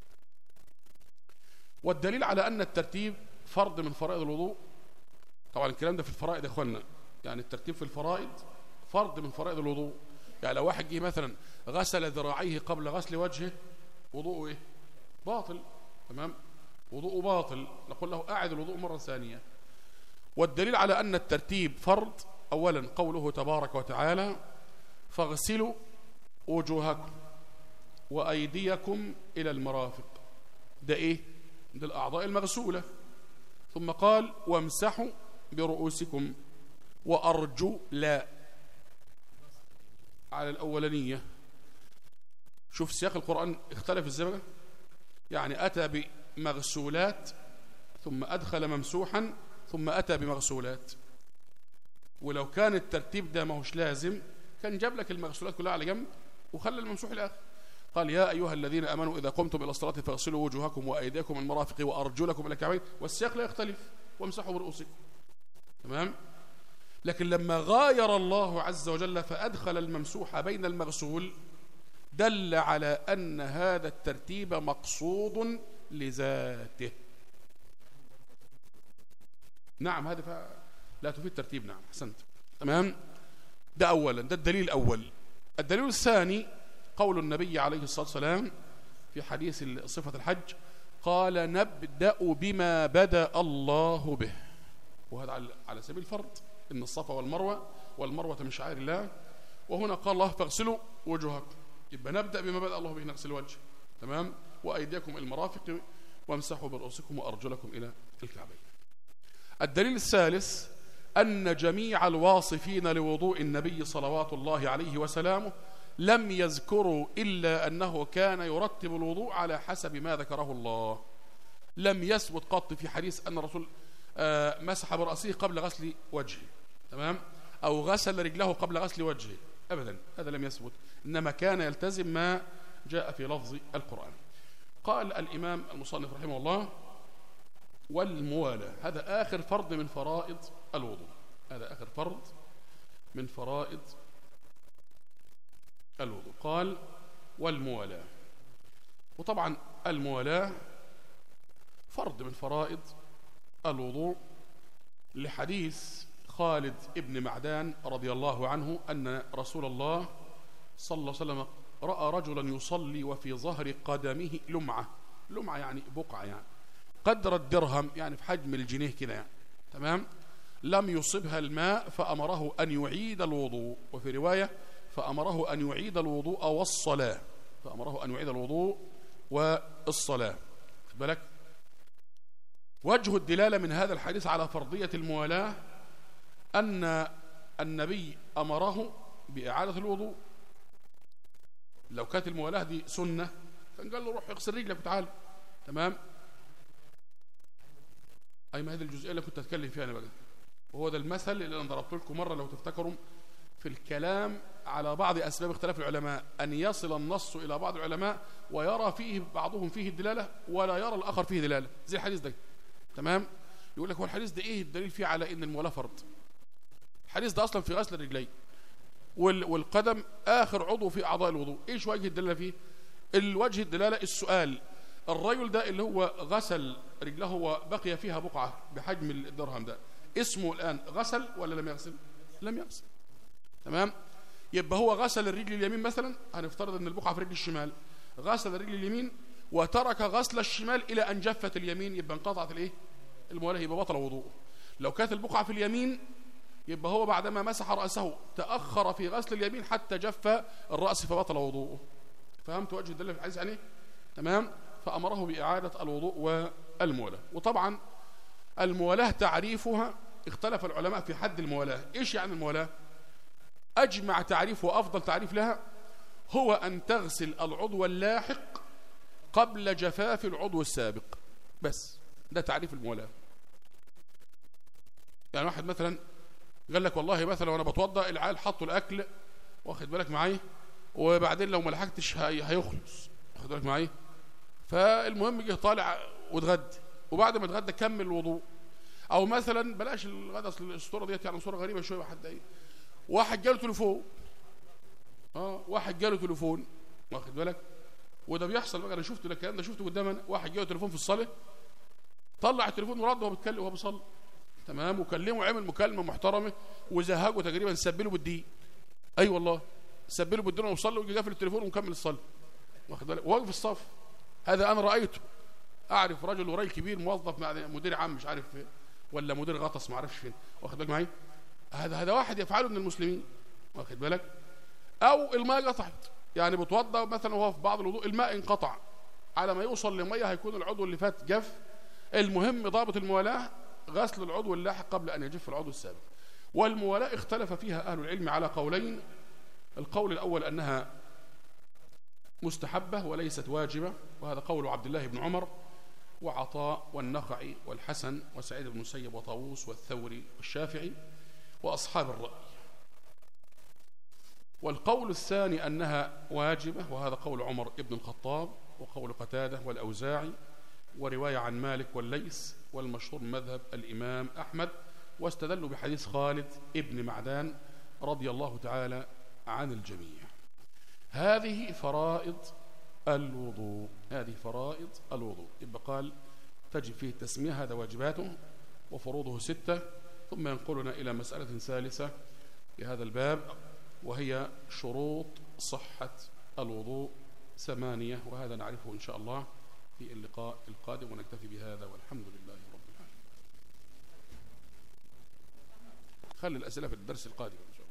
والدليل على أن الترتيب فرض من فرائض الوضوء، طبعا الكلام ده في الفرائض يا اخوانا، يعني الترتيب في الفرائض فرض من فرائض الوضوء. يعني لو واحد جه مثلا غسل ذراعيه قبل غسل وجهه، وضوءه ايه؟ باطل. تمام، وضوءه باطل، نقول له أعد الوضوء مرة ثانية. والدليل على أن الترتيب فرض أولا قوله تبارك وتعالى: فاغسلوا وجوهكم وأيديكم إلى المرافق. ده إيه؟ ده الأعضاء المغسولة. ثم قال: وامسحوا برؤوسكم وأرجلا على الأولانية. شوف سياق القرآن اختلف ازاي بقى. يعني أتى بمغسولات ثم أدخل ممسوحا ثم أتى بمغسولات. ولو كان الترتيب ده ما هوش لازم كان جاب لك المغسولات كلها على جنب وخلى الممسوح الآخر. قال يا أيها الذين آمنوا إذا قمتم إلى الصلاة فاغسلوا وجوهكم وأيديكم المرافق وأرجلكم إلى الكعبين، والسياق لا يختلف، وامسحوا برؤوسكم. تمام. لكن لما غاير الله عز وجل فأدخل الممسوح بين المغسول دل على أن هذا الترتيب مقصود لذاته. نعم هذا لا تفيد ترتيب. نعم أحسنت. تمام. ده أولا، ده الدليل الأول. الدليل الثاني قول النبي عليه الصلاة والسلام في حديث صفة الحج، قال نبدأ بما بدأ الله به. وهذا على سبيل الفرض، إن الصفا والمروة من شعائر الله. وهنا قال الله فاغسلوا وجوهكم، يبقى نبدأ بما بدأ الله به، نغسل الوجه. تمام. وأيديكم المرافق وامسحوا برؤوسكم وأرجلكم إلى الكعبين. الدليل الثالث أن جميع الواصفين لوضوء النبي صلوات الله عليه وسلامه لم يذكروا إلا أنه كان يرتب الوضوء على حسب ما ذكره الله. لم يثبت قط في حديث أن الرسول مسح برأسه قبل غسل وجهه، تمام، أو غسل رجله قبل غسل وجهه، أبدا، هذا لم يثبت. إنما كان يلتزم ما جاء في لفظ القرآن. قال الإمام المصنف رحمه الله والموالاة، هذا آخر فرض من فرائض الوضوء. هذا آخر فرض من فرائض الوضوء. قال والموالاة. وطبعا الموالاة فرض من فرائض الوضوء لحديث خالد ابن معدان رضي الله عنه أن رسول الله صلى الله عليه وسلم رأى رجلا يصلي وفي ظهر قدمه لمعة يعني بقعة، يعني قدر الدرهم، يعني في حجم الجنيه كده يعني. تمام. لم يصبها الماء فأمره أن يعيد الوضوء، وفي رواية فأمره أن يعيد الوضوء والصلاة، فأمره أن يعيد الوضوء والصلاة. خد بالك. وجه الدلالة من هذا الحديث على فرضية الموالاة أن النبي أمره بإعادة الوضوء. لو كانت الموالاة دي سنة كان قال له روح اغسل رجلك وتعال. تمام. أي ما هذه الجزئية اللي كنت أتكلم فيها أنا بقى، وهو ده المثل اللي أنا ضربت لكم مرة لو تفتكروا في الكلام على بعض أسباب اختلاف العلماء، أن يصل النص إلى بعض العلماء ويرى فيه بعضهم فيه الدلالة ولا يرى الآخر فيه دلالة، زي الحديث ده. تمام. يقول لك هو الحديث ده إيه الدليل فيه على إن الموالاة فرض؟ الحديث ده أصلا في غسل الرجلين والقدم آخر عضو في أعضاء الوضوء. إيش وجه الدلالة فيه؟ الوجه الدلالة السؤال، الرجل ده اللي هو غسل رجله وبقي فيها بقعة بحجم الدرهم ده، اسمه الآن غسل ولا لم يغسل؟ لم يغسل. تمام. يبقى هو غسل الرجل اليمين مثلا، هنفترض ان البقعة في رجل الشمال، غسل الرجل اليمين وترك غسل الشمال إلى أن جفت اليمين، يبقى انقطعت الايه؟ الموالاة، يبقى بطل وضوءه. لو كانت البقعة في اليمين يبقى هو بعدما مسح رأسه تأخر في غسل اليمين حتى جف الرأس فبطل وضوءه. فهمت وجه الدلالة في الحديث يعني؟ تمام. فأمره بإعادة الوضوء والموالاة. وطبعا الموالاة تعريفها اختلف العلماء في حد الموالاة. إيش يعني الموالاة؟ أجمع تعريف وأفضل تعريف لها هو أن تغسل العضو اللاحق قبل جفاف العضو السابق، بس ده تعريف الموالاة. يعني واحد مثلا قال لك والله مثلا وانا بتوضأ العيال حطوا الأكل، واخد بالك معايا، وبعدين لو ما لحقتش هيخلص، واخد بالك معايا، فالمهم جه طالع واتغدى، وبعد ما اتغدى كمل الوضوء. او مثلا بلاش الغدا، اصل الصوره ديت يعني صوره غريبه شويه، حد ايه، واحد جاله تليفون، واحد جاله تليفون، واخد بالك، وده بيحصل بقى، انا شفته الكلام ده، شفته قدامنا، واحد جاله تليفون في الصلاه، طلع التليفون ورد وهو بيتكلم وهو بيصلي. تمام. وكلمه وعمل مكالمه محترمه وزهقه تقريبا، سبله بالدين. اي والله سبله بالدين وصلى ويجي قافل التليفون ومكمل الصلاه، واخد بالك، واقف في الصف. هذا انا رايته، اعرف رجل وراجل كبير موظف مع مدير عام مش عارف ولا مدير غطس ما اعرفش فين، واخد بالك معايا، هذا واحد يفعله من المسلمين، واخد بالك. او الماء قطعت، يعني بتوضا مثلا وهو في بعض الوضوء الماء انقطع، على ما يوصل لميه هيكون العضو اللي فات جف. المهم ضابط الموالاه غسل العضو اللاحق قبل ان يجف العضو السابق. والموالاه اختلف فيها اهل العلم على قولين، القول الأول أنها مستحبة وليست واجبة، وهذا قول عبد الله بن عمر وعطاء والنخعي والحسن وسعيد بن المسيب وطاووس والثوري والشافعي وأصحاب الرأي. والقول الثاني أنها واجبة، وهذا قول عمر بن الخطاب وقول قتادة والأوزاعي ورواية عن مالك والليث، والمشهور من مذهب الإمام أحمد، واستدلوا بحديث خالد ابن معدان رضي الله تعالى عن الجميع. هذه فرائض الوضوء، هذه فرائض الوضوء. يبقى قال تجب فيه التسمية، هذا واجباته وفروضه 6. ثم ينقلنا إلى مسألة ثالثة في هذا الباب، وهي شروط صحة الوضوء 8، وهذا نعرفه إن شاء الله في اللقاء القادم، ونكتفي بهذا والحمد لله رب العالمين. خلي الأسئلة في الدرس القادم إن شاء الله.